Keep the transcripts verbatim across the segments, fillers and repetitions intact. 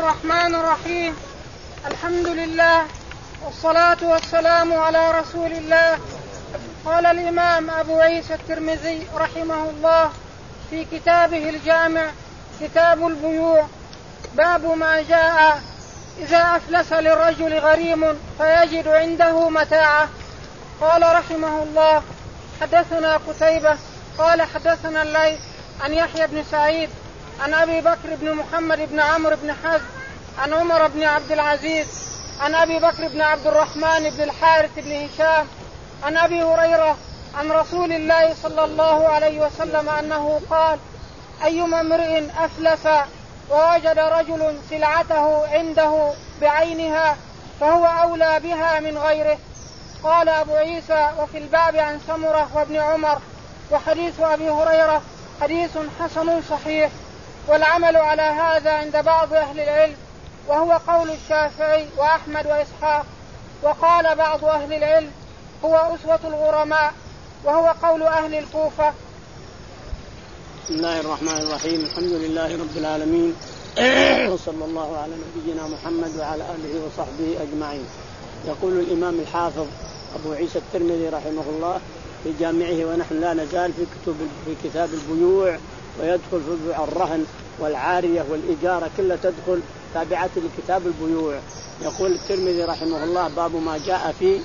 الرحمن الرحيم. الحمد لله والصلاة والسلام على رسول الله. قال الإمام أبو عيسى الترمذي رحمه الله في كتابه الجامع كتاب البيوع باب ما جاء إذا أفلس للرجل غريم فيجد عنده متاعه. قال رحمه الله حدثنا قتيبة قال حدثنا الليث عن يحيى بن سعيد عن أبي بكر بن محمد بن عمرو بن حزم عن عمر بن عبد العزيز عن أبي بكر بن عبد الرحمن بن الحارث بن هشام عن أبي هريرة عن رسول الله صلى الله عليه وسلم أنه قال: أيما امرئ أفلس ووجد رجل سلعته عنده بعينها فهو أولى بها من غيره. قال أبو عيسى: وفي الباب عن سمرة وابن عمر. وحديث أبي هريرة حديث حسن صحيح، والعمل على هذا عند بعض أهل العلم، وهو قول الشافعي وأحمد وإسحاق. وقال بعض أهل العلم هو أسوة الغرماء، وهو قول أهل الكوفة. بسم الله الرحمن الرحيم. الحمد لله رب العالمين، وصلى الله على نبينا محمد وعلى آله وصحبه أجمعين. يقول الإمام الحافظ أبو عيسى الترمذي رحمه الله في جامعه، ونحن لا نزال في كتب في كتاب البيوع، ويدخل في بيوع الرهن والعارية والإجارة كلها تدخل تابعة لكتاب البيوع. يقول الترمذي رحمه الله: باب ما جاء في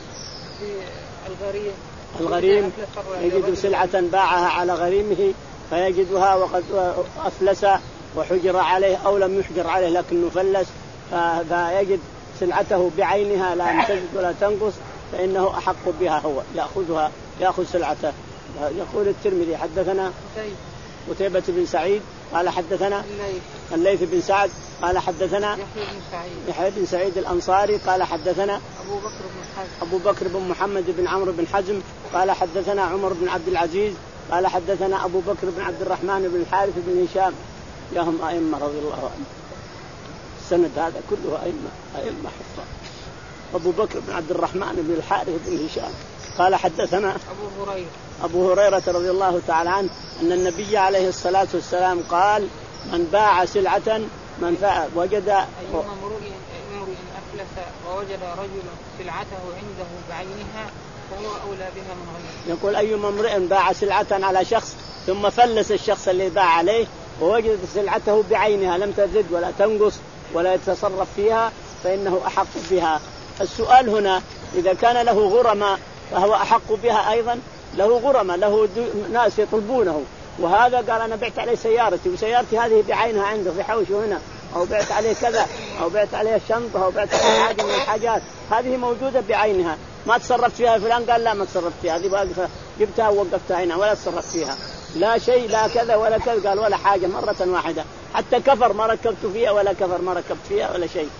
الغريم الغريم يجد سلعة باعها على غريمه فيجدها وقد أفلس وحجر عليه أو لم يحجر عليه لكنه فلس، فيجد سلعته بعينها لا تزد ولا تنقص، فإنه أحق بها، هو يأخذها يأخذ سلعته. يقول الترمذي: حدثنا قتيبة بن سعيد قال حدثنا الليث بن سعد قال حدثنا يحيى بن سعيد الأنصاري قال حدثنا أبو بكر بن حزم أبو بكر بن محمد بن عمرو بن حزم قال حدثنا عمر بن عبد العزيز قال حدثنا أبو بكر بن عبد الرحمن بن الحارث بن هشام. يا هم أئمة رضي الله عنهم، السند هذا كله أئمة أئمة حفاظ. أبو بكر بن عبد الرحمن بن الحارث بن هشام قال حدثنا أبو هريرة أبو هريرة رضي الله تعالى عنه أن النبي عليه الصلاة والسلام قال: من باع سلعة من فعل وجد أيما امرئ أفلس ووجد رجل سلعته عنده بعينها فهو أولى بها من غيره. يقول: أيما امرئ باع سلعة على شخص ثم فلس الشخص اللي باع عليه ووجد سلعته بعينها لم تزد ولا تنقص ولا يتصرف فيها فإنه أحق بها. السؤال هنا: إذا كان له غرماء فهو أحق بها أيضا؟ له غرماء، له ناس يطلبونه، وهذا قال: أنا بعت عليه سيارتي وسيارتي هذه بعينها عنده في حوشه هنا، أو بعت عليه كذا، أو بعت عليه شنطة، أو بعت عليه حاجة من الحاجات هذه موجودة بعينها، ما تصرفت فيها. فلان قال: لا ما تصرفت فيها، هذه واقفة جبتها ووقفتها هنا ولا تصرفت فيها، لا شيء لا كذا ولا كذا. قال: ولا حاجة، مرة واحدة، حتى كفر ما ركبت فيها ولا كفر ما ركبت فيها ولا شيء.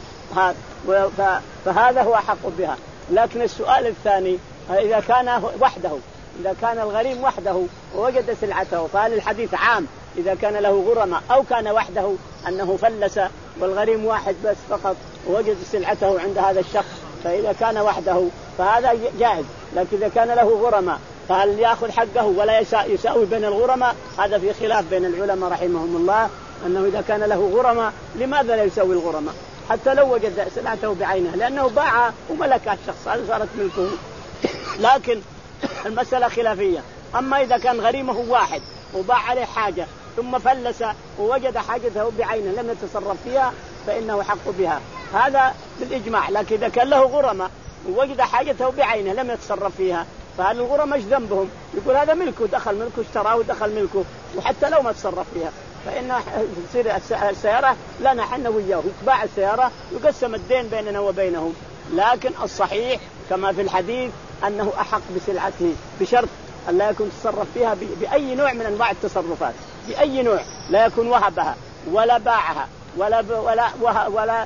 فهذا هو حق بها. لكن السؤال الثاني: إذا كان وحده، إذا كان الغريم وحده ووجد سلعته، فهل الحديث عام إذا كان له غرماء أو كان وحده أنه فلس والغريم واحد بس فقط ووجد سلعته عند هذا الشخص؟ فإذا كان وحده فهذا جائز، لكن إذا كان له غرماء فهل يأخذ حقه ولا يساوي بين الغرماء؟ هذا في خلاف بين العلماء رحمهم الله، أنه إذا كان له غرماء لماذا لا يساوي الغرماء حتى لو وجد سلعته بعينها، لأنه باع وملكها الشخص، هذا صارت ملكه. لكن المسألة خلافية. أما إذا كان غريمه واحد وباع عليه حاجة ثم فلس ووجد حاجته بعينه لم يتصرف فيها فإنه حق بها، هذا بالإجماع. لكن إذا كان له غرماء ووجد حاجته بعينه لم يتصرف فيها، فهل الغرماء ايش ذنبهم؟ يقول: هذا ملكه، دخل ملكه، اشتراه ودخل ملكه، وحتى لو ما تصرف فيها فإن تصير السيارة لنا حنا وياه، يتباع السيارة يقسم الدين بيننا وبينهم. لكن الصحيح كما في الحديث أنه أحق بسلعته بشرط أن لا يكون تصرف فيها بأي نوع من أنواع التصرفات، بأي نوع، لا يكون وهبها ولا باعها ولا ولا ولا, ولا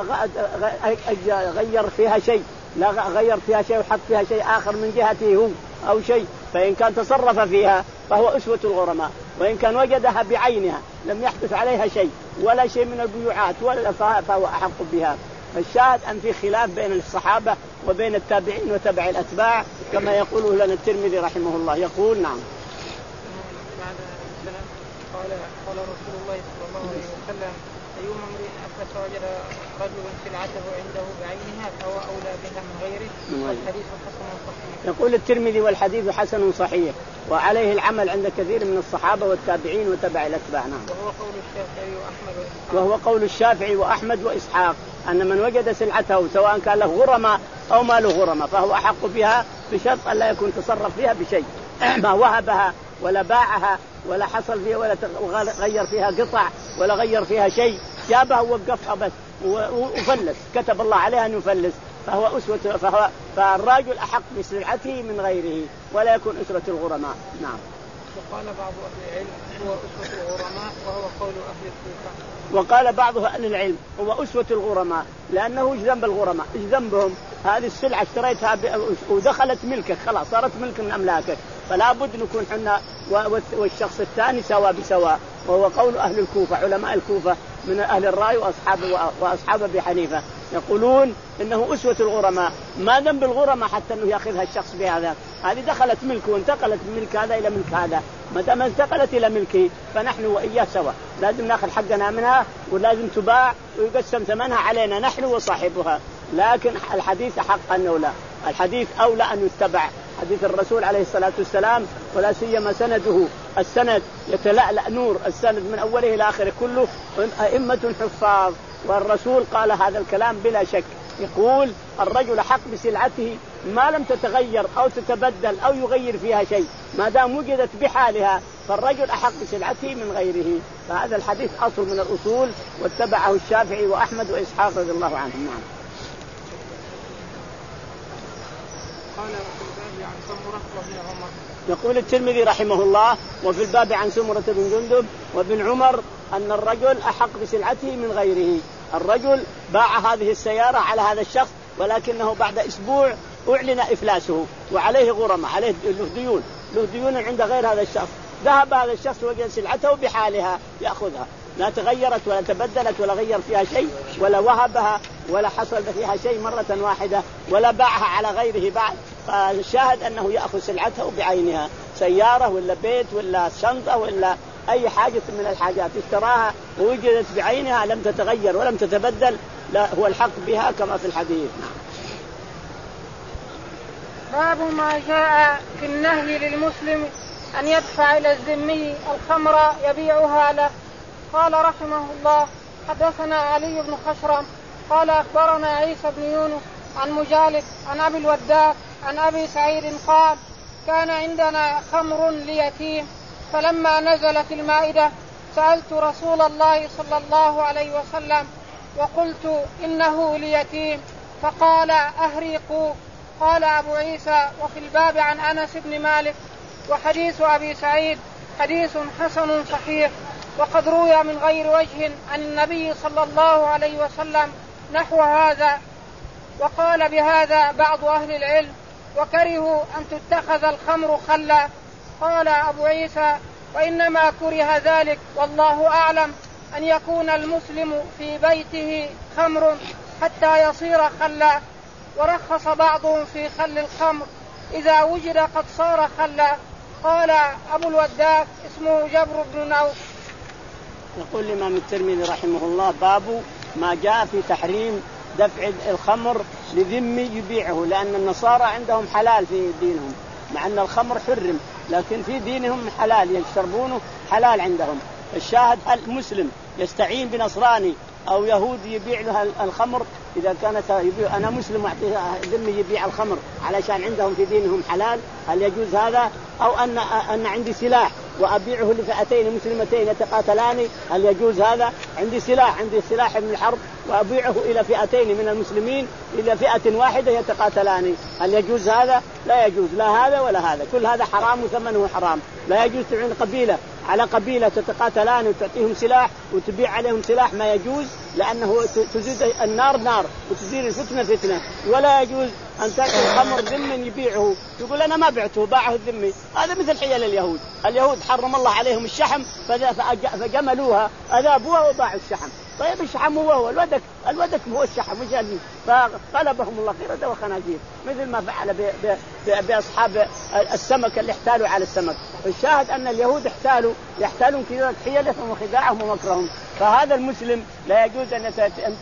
غير فيها شيء، لا غير فيها شيء وحط فيها شيء آخر من جهته هو أو شيء. فإن كان تصرف فيها فهو أسوة الغرماء، وإن كان وجدها بعينها لم يحدث عليها شيء ولا شيء من البيوعات ولا فهو أحق بها. فالشاهد أن في خلاف بين الصحابة وبين التابعين وتبع الأتباع كما يقوله لنا الترمذي رحمه الله. يقول: نعم. بعد السلام قال قال رسول الله صلى الله عليه وسلم: أيما امرئ أفلس وجد رجل سلعته عنده بعينها فهو أولى بها من غيره والحديث حسن صحيح. يقول الترمذي والحديث حسن صحيح وعليه العمل عند كثير من الصحابة والتابعين وتبع الأتباع. نعم. وهو قول الشافعي وأحمد وإسحاق. وهو قول الشافعي وأحمد وإسحاق أن من وجد سلعته سواء كان له غرماء أو ما له غرماء فهو أحق بها بشرط أن لا يكون تصرف فيها بشيء ما وهبها ولا باعها ولا حصل فيها ولا غير فيها قطع ولا غير فيها شيء، جابها ووقفها بس وفلس، كتب الله عليها أن يفلس، فهو أسوة فهو فالراجل أحق بسلعته من غيره ولا يكون أسوة الغرماء. نعم. وقال بعض أهل العلم هو أسوة الغرماء وهو قول أهل الكوفة. وقال بعض أهل العلم هو أسوة الغرماء لأنه إيش ذنب الغرماء؟ إيش ذنبهم؟ هذه السلعة اشتريتها ودخلت ملكك خلاص صارت ملك من أملاكك، فلا بد نكون حنا والشخص الثاني سوا بسوا، وهو قول أهل الكوفة علماء الكوفة من أهل الرأي وأصحاب وأصحاب أبي حنيفة يقولون إنه أسوة الغرماء. ما ذنب الغرماء حتى إنه يأخذها الشخص بهذا؟ هذه دخلت ملكه وانتقلت من ملك هذا إلى ملك هذا، ما دام انتقلت إلى ملكه فنحن وإياه سوا، لازم نأخذ حقنا منها ولازم تباع ويقسم ثمنها علينا نحن وصاحبها. لكن الحديث حق أنه لا، الحديث أولى أن يتبع حديث الرسول عليه الصلاة والسلام، ولا سيما سنده السند يتلألأ نور السند من أوله إلى آخره كله أئمة حفاظ، والرسول قال هذا الكلام بلا شك، يقول الرجل حق بسلعته ما لم تتغير أو تتبدل أو يغير فيها شيء، ما دام وجدت بحالها فالرجل أحق بسلعته من غيره. فهذا الحديث أصل من الأصول واتبعه الشافعي وأحمد وإسحاق رضي الله عنهم. نعم. قال وفي الباب عن سمرة وابن عمر. يقول الترمذي رحمه الله وفي الباب عن سمرة بن جندب وابن عمر أن الرجل أحق بسلعته من غيره. الرجل باع هذه السيارة على هذا الشخص ولكنه بعد أسبوع أعلن إفلاسه وعليه غرمة، عليه له ديون له ديون عند غير هذا الشخص، ذهب هذا الشخص وجد سلعته بحالها يأخذها، لا تغيرت ولا تبدلت ولا غير فيها شيء ولا وهبها ولا حصل فيها شيء مرة واحدة ولا باعها على غيره بعد، فالشاهد أنه يأخذ سلعته بعينها، سيارة ولا بيت ولا شنطة ولا أي حاجة من الحاجات اشتراها ووجدت بعينها لم تتغير ولم تتبدل، لا هو الحق بها كما في الحديث. باب ما جاء في النهي للمسلم أن يدفع إلى الذمي الخمر يبيعها له. قال رحمه الله حدثنا علي بن خشرم قال أخبرنا عيسى بن يونس عن مجالد عن أبي الوداع عن أبي سعيد قال كان عندنا خمر ليتيم، فلما نزلت المائدة سألت رسول الله صلى الله عليه وسلم وقلت إنه ليتيم، فقال أهريقوا. قال أبو عيسى وفي الباب عن أنس بن مالك. وحديث أبي سعيد حديث حسن صحيح، وقد روي من غير وجه عن النبي صلى الله عليه وسلم نحو هذا، وقال بهذا بعض أهل العلم وكرهوا أن تتخذ الخمر خلا. قال أبو عيسى وإنما كره ذلك والله أعلم أن يكون المسلم في بيته خمر حتى يصير خلا، ورخص بعضهم في خل الخمر إذا وجد قد صار خلا. قال أبو الوداع اسمه جبر بن نوف. يقول الإمام الترمذي رحمه الله باب ما جاء في تحريم دفع الخمر لذمي يبيعه، لأن النصارى عندهم حلال في دينهم، مع أن الخمر حرم لكن في دينهم حلال يشربونه حلال عندهم. الشاهد المسلم يستعين بنصراني أو يهودي يبيع له الخمر، إذا كانت يبيع أنا مسلم وأعطيه ذمي يبيع الخمر علشان عندهم في دينهم حلال، هل يجوز هذا؟ أو أن أن عندي سلاح وأبيعه لفئتين مسلمتين يتقاتلان، هل يجوز هذا؟ عندي سلاح عندي سلاح من الحرب وأبيعه إلى فئتين من المسلمين إلى فئة واحدة يتقاتلان، هل يجوز هذا؟ لا يجوز، لا هذا ولا هذا، كل هذا حرام وثمنه حرام. لا يجوز تعين قبيلة على قبيلة تتقاتلان وتعطيهم سلاح وتبيع عليهم سلاح، ما يجوز، لأنه تزيد النار نار وتزيد الفتنة فتنة. ولا يجوز أن تأتي الخمر ذم يبيعه يقول أنا ما بعته باعه الذمي، هذا مثل حيل اليهود. اليهود حرم الله عليهم الشحم فجملوها أذابوها وباعوا الشحم. طيب الشحم هو هو الودك، الودك هو الشحم وش يعني؟ فقلبهم الله قردة وخنازير، مثل ما فعل بأصحاب السمك اللي احتالوا على السمك. الشاهد أن اليهود احتالوا يحتالون كذا حيلهم وخداعهم ومكرهم، فهذا المسلم لا يجوز أن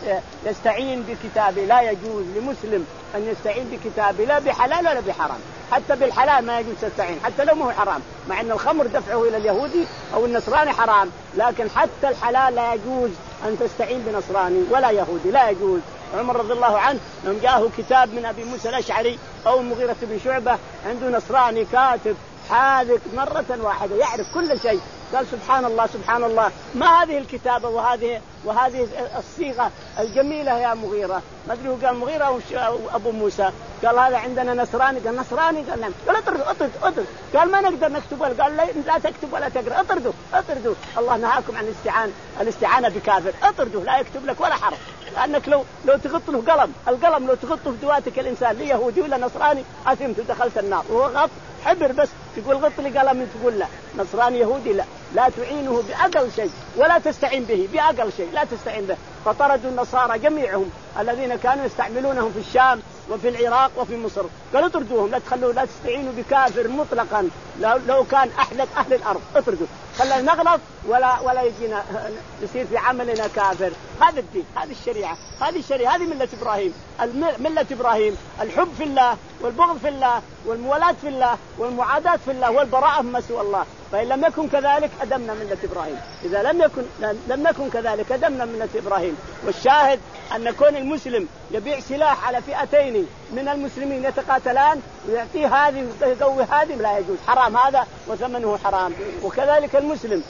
يستعين بكتابه، لا يجوز لمسلم أن يستعين بكتابه لا بحلال ولا بحرام. حتى بالحلال ما يجوز تستعين حتى لو ما هو حرام، مع أن الخمر دفعه إلى اليهودي أو النصراني حرام، لكن حتى الحلال لا يجوز أن تستعين بنصراني ولا يهودي، لا يجوز. عمر رضي الله عنه لما جاءه كتاب من أبي موسى الأشعري أو المغيرة بن شعبة، عنده نصراني كاتب حاذق مرة واحدة يعرف كل شيء، قال سبحان الله سبحان الله، ما هذه الكتابة وهذه وهذه الصيغة الجميلة يا مغيرة؟ ما أدري هو قال مغيرة أو أبو موسى، قال هذا عندنا نصراني، قال نصراني، قال نعم، قال اطرد اطرد اطرد، قال ما نقدر نكتب، قال لا, لا تكتب ولا تقرأ، اطردوا اطردوا، الله نهاكم عن الاستعانة الاستعانة بكافر، اطردوا لا يكتب لك ولا حرف، لأنك لو لو تغط له قلم، القلم لو تغطه في دواتك الإنسان ليهودي ولا نصراني أثمت ودخلت النار، وهو غط حبر بس تقول غط لي قلم تقول لا، نصراني يهودي لا، لا تعينه بأقل شيء ولا تستعين به بأقل شيء، لا تستعين به. فطردوا النصارى جميعهم الذين كانوا يستعملونهم في الشام وفي العراق وفي مصر، قالوا اطردوهم، لا تخلوا لا تستعينوا بكافر مطلقا لو, لو كان أحدث أهل الأرض، اطردوا، خلنا نغلط ولا ولا يجينا يصير في عملنا كافر. هذا الدين، هذه الشريعة، هذه الشريعة، هذه ملة إبراهيم، ملة إبراهيم الحب في الله والبغض في الله والموالاة في الله والمعاداة في الله والبراءة مما سوى الله. فإن لم يكن كذلك أدمنا ملة إبراهيم، إذا لم يكن لم نكن كذلك أدمنا ملة إبراهيم. والشاهد أن كون المسلم يبيع سلاح على فئتين من المسلمين يتقاتلان ويعطيه هذه ويقوي هذه لا يجوز، حرام هذا وثمنه حرام. وكذلك المسلم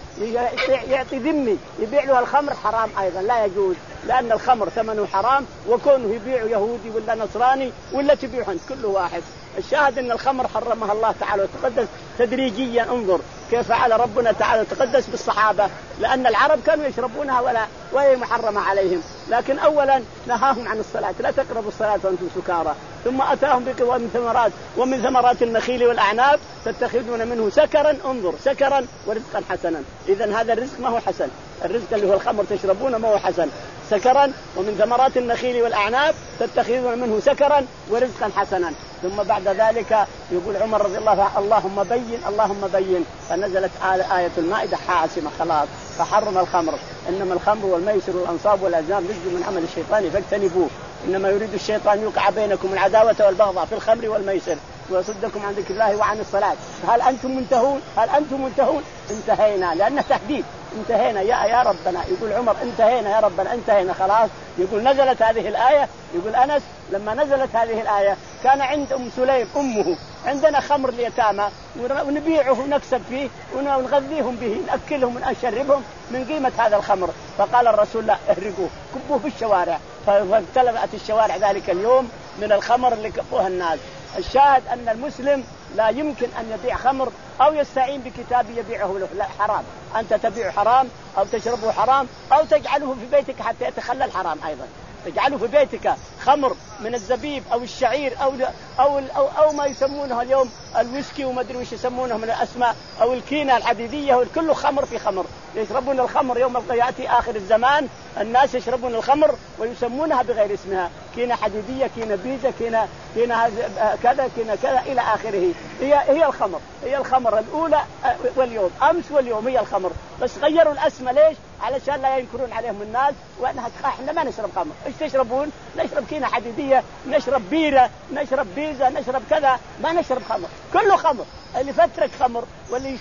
يعطي ذمي يبيع له الخمر حرام أيضا، لا يجوز، لأن الخمر ثمنه حرام، وكونه يبيع يهودي ولا نصراني ولا تبيعه كل واحد. الشاهد أن الخمر حرمها الله تعالى وتقدس تدريجيا. انظر كيف فعل ربنا تعالى وتقدس بالصحابة، لأن العرب كانوا يشربونها ولا وهي محرمة عليهم، لكن أولا نهاهم عن الصلاة، لا تقربوا الصلاة وأنتم سكارى، ثم أتاهم بقوة من ثمرات ومن ثمرات النخيل والأعناب تتخذون منه سكرا، انظر سكرا ورزقا حسنا. إذن هذا الرزق ما هو حسن، الرزق اللي هو الخمر تشربونه ما هو حسن، سكرا ومن ثمرات النخيل والأعناب تتخذون منه سكرا ورزقا حسنا. ثم بعد ذلك يقول عمر رضي الله عنه اللهم بين اللهم بين، فنزلت آية المائدة حاسمة خلاص، فحرم الخمر، إنما الخمر والميسر والأنصاب والأزلام رجل من عمل الشيطان فاجتنبوه، إنما يريد الشيطان يوقع بينكم العداوة والبغضاء في الخمر والميسر ويصدكم عن ذكر الله وعن الصلاة، هل أنتم منتهون؟ هل أنتم منتهون؟ انتهينا، لأنه تهديد، انتهينا يا يا ربنا. يقول عمر انتهينا يا ربنا، انتهينا خلاص. يقول نزلت هذه الآية، يقول أنس لما نزلت هذه الآية كان عند أم سليم أمه عندنا خمر اليتامى ونبيعه ونكسب فيه ونغذيهم به، نأكلهم ونشربهم من قيمة هذا الخمر، فقال الرسول لا اهرقوه كبوه في الشوارع، فامتلأت الشوارع ذلك اليوم من الخمر اللي كبوها الناس. الشاهد أن المسلم لا يمكن أن يبيع خمر أو يستعين بكتاب يبيعه له، لا حرام، أنت تبيع حرام أو تشربه حرام أو تجعله في بيتك حتى يتخلى الحرام أيضا، تجعله في بيتك خمر من الزبيب أو الشعير أو أو أو, أو ما يسمونه اليوم الويسكي وما أدري وش يسمونه من الأسماء، أو الكينة الحديدية، وكله خمر في خمر، يشربون الخمر يوم يأتي آخر الزمان الناس يشربون الخمر ويسمونها بغير اسمها، كينة حديدية، كينة بيزة، كينة كينة كذا كينة كذا إلى آخره. هي هي الخمر، هي الخمر الأولى واليوم، أمس واليوم هي الخمر، بس غيروا الأسماء ليش؟ علشان لا ينكرون عليهم الناس وأنها إحنا ما نشرب خمر. إيش تشربون؟ نشرب كينة حديدية، نشرب بيرة، نشرب بيزة، نشرب كذا، ما نشرب خمر، كله خمر. اللي فترك خمر واللي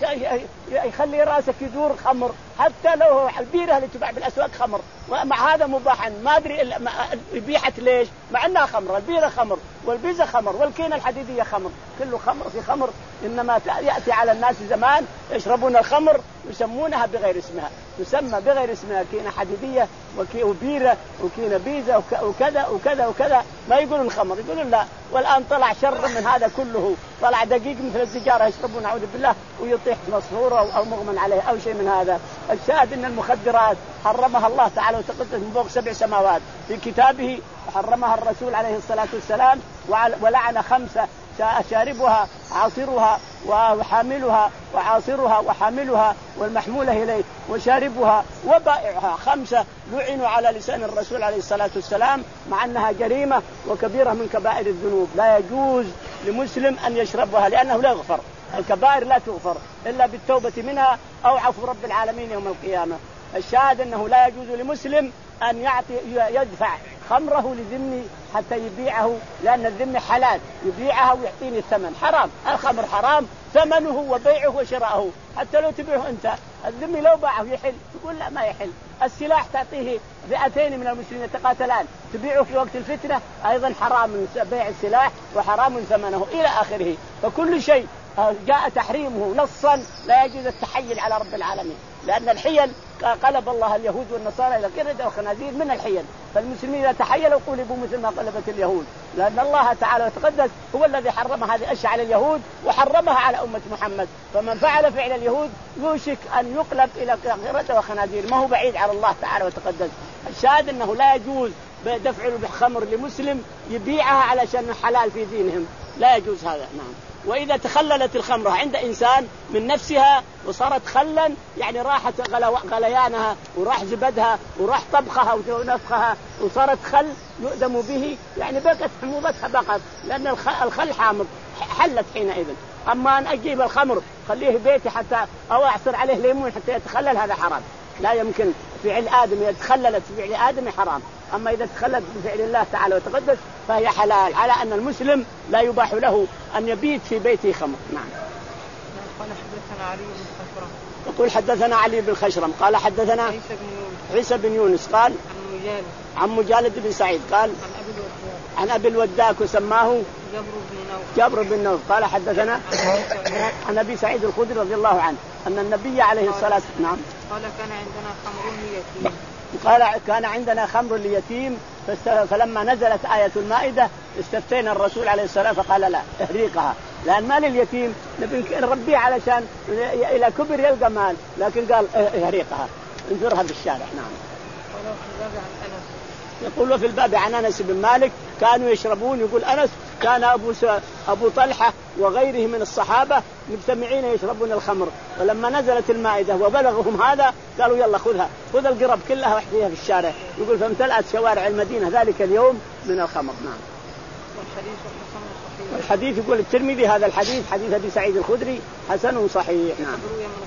يخلي راسك يدور خمر، حتى لو البيرة اللي تباع بالأسواق خمر، مع هذا مباحا ما أدري بيحت ليش، مع أنها خمر، البيرة خمر والبيزة خمر والكينة الحديدية خمر، كله خمر في خمر. إنما يأتي على الناس زمان يشربون الخمر يسمونها بغير اسمها، تسمى بغير اسمها كينة حديدية وبيرة وكينة بيزة وكذا وكذا وكذا، ما يقولون الخمر، يقولون لا. والآن طلع شر من هذا كله، طلع دقيق مثل السجارة يشربون أعوذ بالله ويطيح مصفورة أو مغمى عليه أو شيء من هذا. الشاهد أن المخدرات حرمها الله تعالى وتقدس من فوق سبع سماوات في كتابه، وحرمها الرسول عليه الصلاة والسلام، ولعن خمسة: شاربها، عاصرها، وحاملها، وعاصرها وحاملها والمحمولة إليه، وشاربها وبائعها. خمسة لعنوا على لسان الرسول عليه الصلاة والسلام، مع أنها جريمة وكبيرة من كبائر الذنوب، لا يجوز لمسلم أن يشربها لأنه لا يغفر، الكبائر لا تغفر إلا بالتوبة منها أو عفو رب العالمين يوم القيامة. الشاهد أنه لا يجوز لمسلم أن يعطي يدفع خمره لذمي حتى يبيعه، لأن الذمي حلال يبيعها ويعطيني الثمن. حرام، الخمر حرام ثمنه وبيعه وشراءه، حتى لو تبيعه أنت الذمي لو باعه يحل، يقول لا ما يحل. السلاح تعطيه فئتين من المسلمين يتقاتلان تبيعه في وقت الفتنة أيضا حرام بيع السلاح وحرام ثمنه إلى آخره. فكل شيء جاء تحريمه نصا لا يجوز التحيل على رب العالمين، لأن الحيل قلب الله اليهود والنصارى إلى قردة وخنازير من الحيل، فالمسلمين إذا تحيلوا قلبوا مثل ما قلبت اليهود، لأن الله تعالى وتقدس هو الذي حرم هذه الأشياء على اليهود وحرمها على أمة محمد. فمن فعل فعل اليهود يوشك أن يقلب إلى قردة وخنازير، ما هو بعيد على الله تعالى وتقدس. الشاهد أنه لا يجوز دفع الخمر لمسلم يبيعها علشان حلال في دينهم، لا يجوز هذا. نعم. وإذا تخللت الخمرة عند إنسان من نفسها وصارت خلا، يعني راحت غليانها وراح زبدها وراح طبخها ونفخها وصارت خل يؤدم به، يعني بقت حموضتها بقت، لأن الخل حامض حلت حينئذ. أما أن أجيب الخمر خليه بيتي حتى أو أعصر عليه ليمون حتى يتخلل، هذا حرام، لا يمكن. فعل آدم إذا تخللت فعل آدم حرام، أما إذا تخلت بفعل الله تعالى وتقدس فهي حلال، على أن المسلم لا يباح له أن يبيت في بيته خمر. نعم. قال حدثنا علي بن خشرم. يقول حدثنا علي بن خشرم قال حدثنا عيسى بن يونس, عيسى بن يونس قال عن مجالد عن مجالد بن سعيد قال عن أبي الوداك عن أبي الوداك وسماه جبر بن نوف جبر بن نوف قال حدثنا عن أبي سعيد الخدري رضي الله عنه أن النبي عليه الصلاة والسلام نعم قال كان عندنا خمر ليتيم قال كان عندنا خمر ليتيم فلما نزلت آية المائدة استفتينا الرسول عليه الصلاة والسلام فقال لا احريقها، لأن مال اليتيم نربيه علشان إلى كبر يلقى مال، لكن قال احريقها انثرها بالشارع. نعم. يقول في الباب عن أنس بن مالك كانوا يشربون، يقول أنس كان أبو, أبو طلحة وغيره من الصحابة مجتمعين يشربون الخمر، ولما نزلت المائدة وبلغهم هذا قالوا يلا خذها خذ القرب كلها واحذيها في الشارع، يقول فامتلأت شوارع المدينة ذلك اليوم من الخمر. نعم. الحديث يقول الترمذي هذا الحديث حديث أبي سعيد الخدري حسن صحيح. نعم.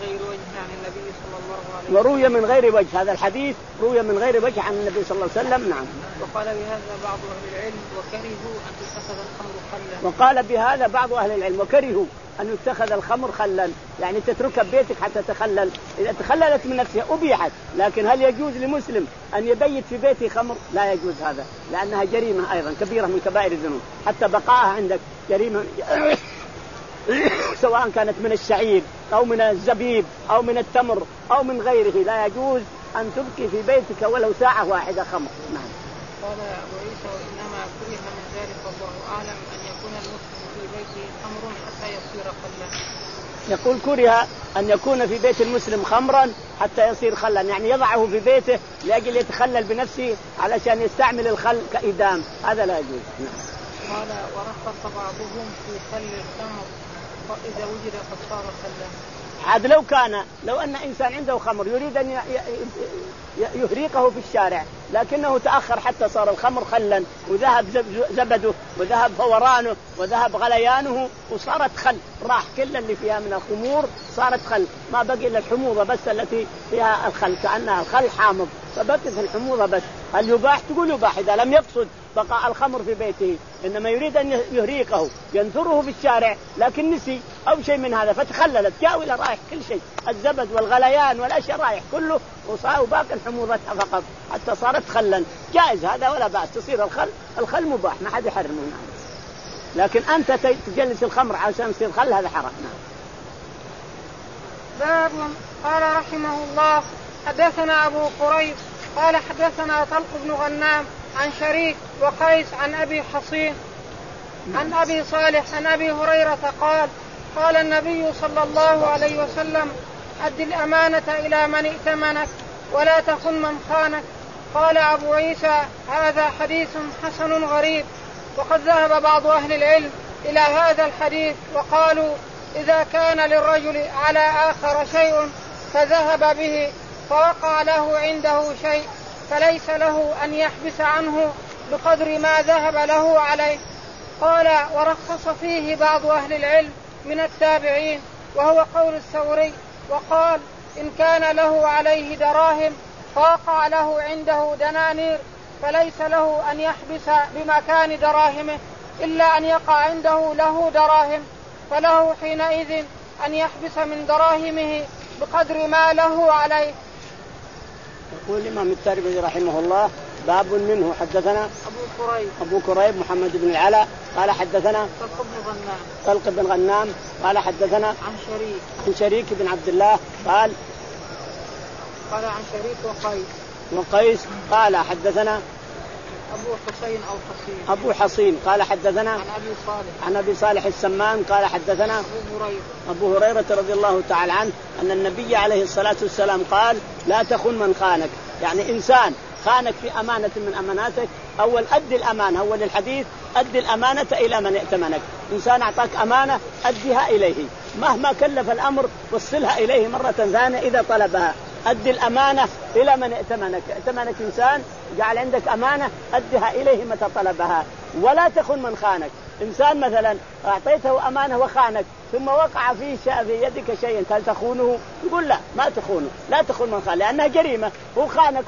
وروي من غير وجه، هذا الحديث روي من غير وجه عن النبي صلى الله عليه وسلم. نعم. وقال بهذا بعض أهل العلم وكرهوا أن تتخذ الخمر خلا. وقال بهذا بعض أهل العلم وكرهوا أن يتخذ الخمر خلا، يعني تتركها ببيتك حتى تخلل، إذا تخللت من نفسها أبيحت، لكن هل يجوز لمسلم أن يبيت في بيته خمر؟ لا يجوز هذا، لأنها جريمة أيضا كبيرة من كبائر الذنوب، حتى بقائها عندك جريمة سواء كانت من الشعير أو من الزبيب أو من التمر أو من غيره، لا يجوز أن تبقي في بيتك ولو ساعة واحدة خمر. نعم. قال أبو عيسى وإنما كره من ذلك والله أعلم أن يكون المسلم في بيته خمر حتى يصير خلا. يقول كره أن يكون في بيت المسلم خمرا حتى يصير خلا، يعني يضعه في بيته لأجل يتخلل بنفسه علشان يستعمل الخل كإدام، هذا لا يجوز. نعم. قال ورخص بعضهم في خل الخمر فإذا وجد قد صار خلا. عاد لو كان لو أن إنسان عنده خمر يريد أن يهريقه في الشارع، لكنه تأخر حتى صار الخمر خلا وذهب زبده وذهب فورانه وذهب غليانه وصارت خل، راح كل اللي فيها من الخمور صارت خل، ما بقي إلا الحموضة بس التي فيها الخل، كأنها الخل حامض فبقت الحموضة بس. هل يباح؟ تقول يباح إذا لم يقصد بقاء الخمر في بيته، إنما يريد أن يهريقه ينثره في الشارع لكن نسي أو شيء من هذا فتخللت، جاء إلى رايح كل شيء، الزبد والغليان والأشياء رايح كله وصار باقي الحموضة فقط حتى صارت خلا، جائز هذا ولا بأس، تصير الخل الخل مباح ما حد يحرمه. لكن أنت تجلس الخمر عشان تصير خل هذا حرام. باب. قال رحمه الله حدثنا أبو قريب قال حدثنا طلق بن غنام عن شريك وقيس عن أبي حصين عن أبي صالح عن أبي هريرة قال قال النبي صلى الله عليه وسلم أد الأمانة إلى من ائتمنك ولا تخن من خانك. قال أبو عيسى هذا حديث حسن غريب. وقد ذهب بعض أهل العلم إلى هذا الحديث وقالوا إذا كان للرجل على آخر شيء فذهب به فوقع له عنده شيء فليس له أن يحبس عنه بقدر ما ذهب له عليه. قال ورخص فيه بعض أهل العلم من التابعين وهو قول الثوري، وقال إن كان له عليه دراهم فوقع له عنده دنانير فليس له أن يحبس بمكان دراهمه إلا أن يقع عنده له دراهم، فله حينئذ أن يحبس من دراهمه بقدر ما له عليه. يقول الإمام الترمذي رحمه الله باب منه. حدثنا أبو كريب أبو كريب محمد بن العلاء قال حدثنا طلق بن غنام طلق بن غنام قال حدثنا عن شريك عن شريك بن عبد الله قال قال عن شريك وقيس وقيس قال حدثنا أبو حسين أو حسين أبو حصين قال حدثنا عن أبي صالح عن أبي صالح السمان قال حدثنا أبو هريرة أبو هريرة رضي الله تعالى عنه أن النبي عليه الصلاة والسلام قال لا تخن من خانك، يعني إنسان خانك في أمانة من أماناتك أول أدي الأمانة، أول الحديث أدي الأمانة إلى من ائتمنك. إنسان أعطاك أمانة أديها إليه مهما كلف الأمر، وصلها إليه مرة ثانية إذا طلبها. أدي الأمانة إلى من ائتمنك، ائتمنك إنسان جعل عندك أمانة أديها إليه متى طلبها. ولا تخن من خانك، إنسان مثلا أعطيته أمانة وخانك ثم وقع فيه في يدك شيء هل تخونه؟ يقول لا ما تخونه، لا تخون من خان لأنها جريمة، هو خانك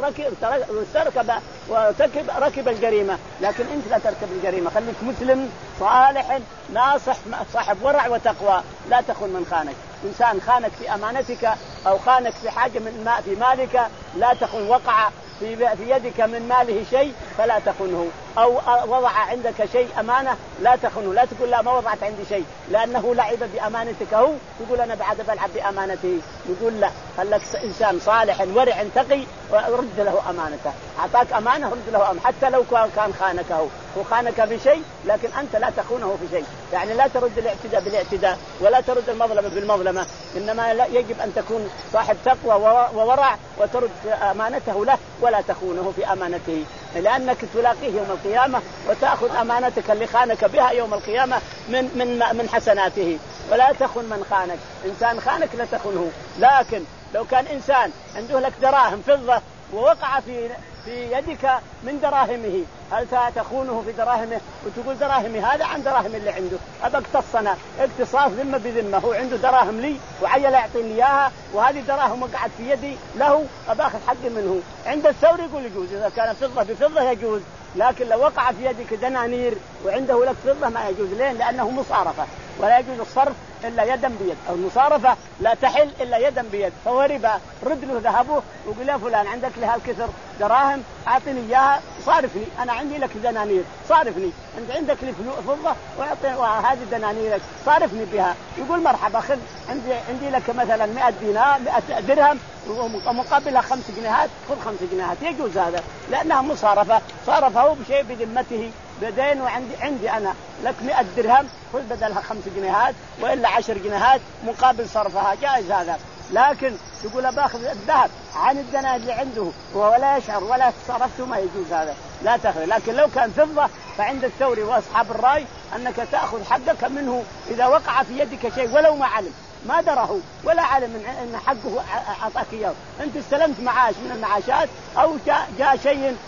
وركب وتركب ركب الجريمة، لكن أنت لا تركب الجريمة، خليك مسلم صالح ناصح صاحب ورع وتقوى. لا تخون من خانك، إنسان خانك في أمانتك أو خانك في حاجة من ما في مالك لا تخون، وقع في في يدك من ماله شيء فلا تخنه، أو وضع عندك شيء أمانة لا تخنه، لا تقول لا ما وضعت عندي شيء لأنه لعب بأمانتك، هو يقول أنا بعد بلعب بأمانته، يقول لا خلك إنسان صالح ورع تقي ورد له أمانته. أعطاك أمانة رد له أمانة حتى لو كان خانك، هو هو خانك بشيء لكن أنت لا تخونه في شيء، يعني لا ترد الاعتداء بالاعتداء ولا ترد المظلمة بالمظلمة، إنما يجب أن تكون صاحب تقوى وورع وترد أمانته له ولا تخونه في أمانته، لأنك تلاقيه يوم القيامة وتأخذ أمانتك اللي خانك بها يوم القيامة من من من حسناته. ولا تخن من خانك، إنسان خانك لا تخنه. لكن لو كان إنسان عنده لك دراهم فضة ووقع في في يدك من دراهمه هل تخونه في دراهمه وتقول دراهمي هذا عن دراهم اللي عنده؟ أبى اقتصنا اقتصاص ذمة بذمة، هو عنده دراهم لي وعيل يعطيني إياها وهذه دراهم وقعت في يدي له أبى أخذ حقي منه. عند الثوري يقول يجوز إذا كان فضة بفضة يجوز، لكن لو وقع في يدك دنانير وعنده لك فضة ما يجوز. ليه؟ لأنه مصارفة ولا يجوز الصرف إلا يدا بيد، أو المصارفة لا تحل إلا يدا بيد، فهو ربا. رد له ذهبه وقل يا فلان عندك لها الكثر دراهم أعطني إياها صارفني، أنا عندي لك دنانير صارفني، أنت عندك لي فضة وهذه دنانيرك صارفني بها. يقول مرحبا خذ عندي عندي لك مثلا مئة دينار مئة درهم ومقابلها خمس جنيهات، خذ خمس جنيهات، يجوز هذا لأنها مصارفة، صارفه بشيء بذمته بدين، وعندي عندي أنا لك مئة درهم خذ بدلها خمس جنيهات وإلا عشر جنيهات مقابل صرفها، جائز هذا. لكن تقول باخذ الذهب عن الدنانير اللي عنده ولا يشعر ولا صرفته ما يجوز هذا، لا تأخذ. لكن لو كان فضة فعند الثوري وأصحاب الرأي أنك تأخذ حقك منه إذا وقع في يدك شيء ولو ما علم ما دره ولا علم ان حقه اعطاك اياه، انت استلمت معاش من المعاشات او جاء, جاء شيء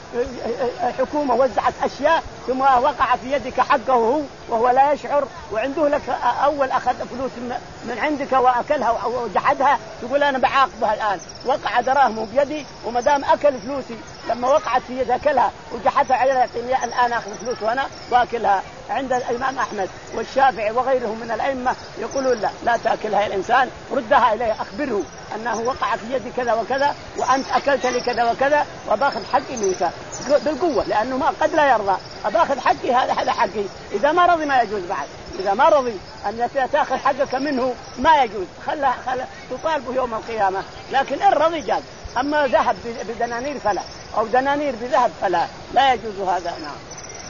حكومه وزعت اشياء ثم وقع في يدك حقه هو وهو لا يشعر وعنده لك اول اخذ فلوس من عندك واكلها وجحدها، تقول انا بعاقبها الان، وقع دراهمه بيدي وما دام اكل فلوسي لما وقعت في يدها اكلها وجحدها على يعطيني الان اخذ فلوس وانا واكلها. عند الامام احمد والشافعي وغيرهم من الائمه يقولون لا لا تاكلها الانسان، ردها اليه، اخبره انه وقع في يدي كذا وكذا وانت اكلت لي كذا وكذا وباخذ حقي منك بالقوه، لانه ما قد لا يرضى، اباخذ حقي هذا هذا حقي. اذا ما رضي ما يجوز بعد، اذا ما رضي ان تاخذ حقك منه ما يجوز، خلها خل تطالبه يوم القيامه. لكن ان رضي جاز، اما ذهب بدنانير فلا، او دنانير بذهب فلا، لا يجوز هذا. نعم.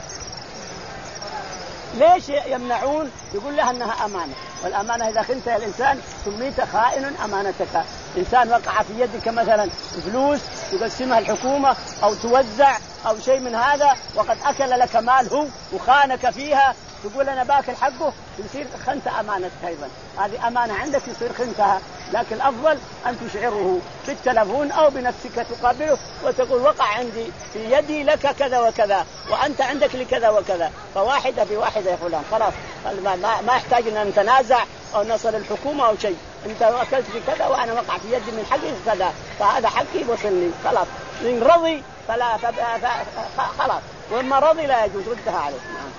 ليش يمنعون؟ يقول لها انها امانه، والامانه اذا خنت يا الانسان سميت خائن امانتك. انسان وقع في يدك مثلا فلوس تقسمها الحكومه او توزع او شيء من هذا وقد اكل لك مال هو وخانك فيها، تقول انا باكل حقه، يصير خنت امانتك ايضا، هذه امانه عندك يصير خنتها. لكن الافضل ان تشعره في التلفون او بنفسك تقابله وتقول وقع عندي في يدي لك كذا وكذا وانت عندك لكذا وكذا، فواحده بواحده يا فلان، خلاص ما, ما يحتاج ان نتنازع او نصل الحكومه او شيء، أنت أكلت في كذا وأنا وقع في يدي من حقي كذا فهذا حقي وصلني خلاص. إن رضي فلا خلاص وإما رضي لا يجوز ردها عليه. نعم.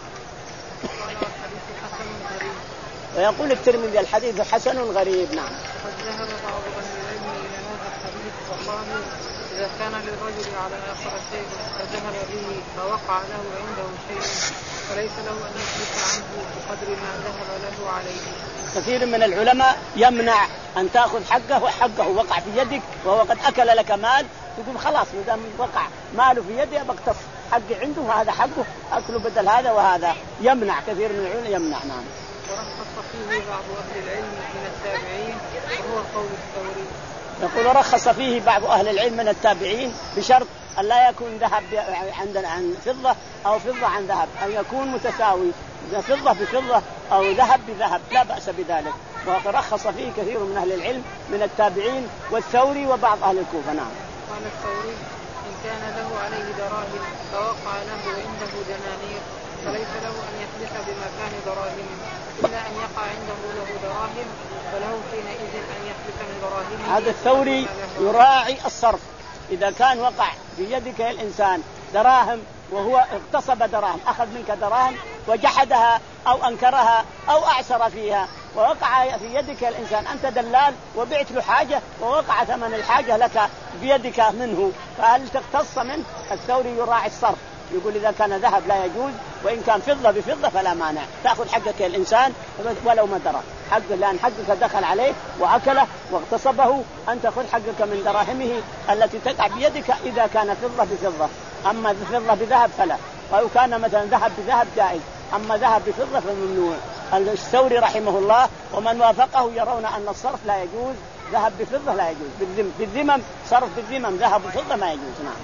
ويقول الترمذي الحديث حسن غريب. نعم. قد ذهب بعض أهل العلم إلى هذا الحديث وقالوا إذا كان للرجل على آخر شيء فذهب به فوقع له عنده شيء فليس له أن يحدث عنه بقدر ما ذهب له عليه. كثير من العلماء يمنع أن تأخذ حقه وحقه وقع في يدك وهو قد أكل لك مال تقول خلاص إذا وقع ماله في يدي بقتص حقي عنده وهذا حقه أكله بدل هذا وهذا. يمنع كثير من العلماء يمنع. نعم. ورخص فيه بعض أهل العلم من التابعين وهو قول الثوري. يقول رخص فيه بعض أهل العلم من التابعين بشرط أن لا يكون ذهب عندنا عن فضة أو فضة عن ذهب أن يكون متساوي فضة بفضة أو ذهب بذهب لا بأس بذلك. ورخص فيه كثير من أهل العلم من التابعين والثوري وبعض أهل الكوفة. نعم. قال الثوري إن كان له عليه دراهم فوقع له عنده دنانير فليس له أن يحدث بمكان دراهم إلا أن يقع عنده له دراهم فله حينئذ أن يحدث من دراهمه. هذا الثوري يراعي الصرف. إذا كان وقع في يدك الإنسان دراهم وهو اغتصب دراهم أخذ منك دراهم وجحدها أو أنكرها أو أعسر فيها ووقع في يدك الإنسان أنت دلال وبعت له حاجة ووقع ثمن الحاجة لك بيدك منه فهل تقتص منه؟ الثوري يراعي الصرف يقول إذا كان ذهب لا يجوز وإن كان فضة بفضة فلا مانع تأخذ حقك الإنسان ولو ما درى حقه لأن حقك دخل عليه وأكله واغتصبه أن تأخذ حقك من دراهمه التي تقع بيدك إذا كان فضة بفضة. أما فضة بذهب فلا أو كان مثلا ذهب بذهب جائز أما ذهب بفضة فممنوع. الثوري رحمه الله ومن وافقه يرون أن الصرف لا يجوز ذهب بفضة لا يجوز بالذمم, بالذمم صرف بالذمم ذهب بفضة ما يجوز. نعم.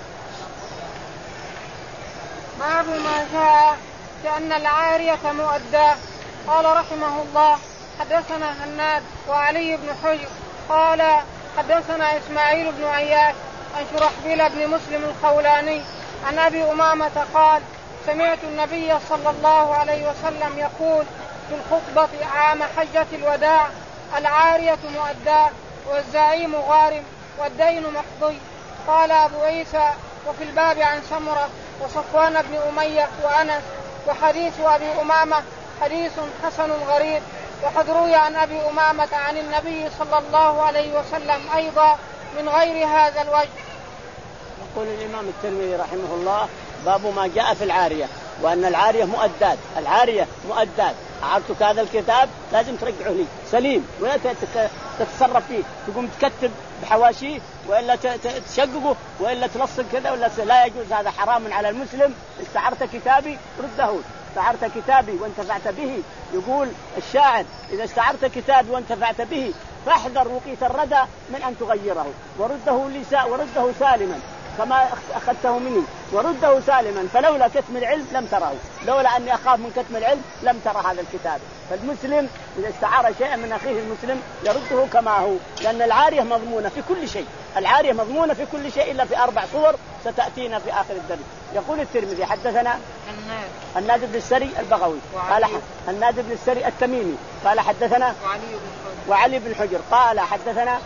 باب ما جاء كأن العارية مؤداة. قال رحمه الله حدثنا هناد وعلي بن حجر قال حدثنا إسماعيل بن عياش عن شرحبيل بن مسلم الخولاني عن أبي أمامة قال سمعت النبي صلى الله عليه وسلم يقول في الخطبة عام حجة الوداع العارية مؤداة والزعيم غارم والدين مقضي. قال أبو عيسى وفي الباب عن سمرة وصفوان بن أمية وأنس وحديث أبي أمامة حديث حسن غريب وقد روي عن أبي أمامة عن النبي صلى الله عليه وسلم أيضا من غير هذا الوجه. يقول الإمام الترمذي رحمه الله باب ما جاء في العارية وأن العارية مؤدات. العارية مؤدات أعرتك هذا الكتاب لازم ترجعه لي سليم ولا تتصرف فيه تقوم تكتب بحواشيه وإلا تشققه وإلا تلصق كذا ولا لا يجوز هذا حرام على المسلم. استعرت كتابي رده استعرت كتابي وانتفعت به. يقول الشاعر إذا استعرت كتابي وانتفعت به فاحذر وقيت الردى من أن تغيره ورده لساء ورده سالما كما أخذته مني ورده سالما فلولا كتم العلم لم تره لولا أني أخاف من كتم العلم لم ترى هذا الكتاب. فالمسلم إذا استعار شيئا من أخيه المسلم يرده كما هو لأن العارية مضمونة في كل شيء. العارية مضمونة في كل شيء إلا في أربع صور ستأتينا في آخر الدرس. يقول الترمذي حدثنا الناد بن السري البغوي قال الناد بن السري التميمي قال حدثنا وعلي بن حجر قال حدثنا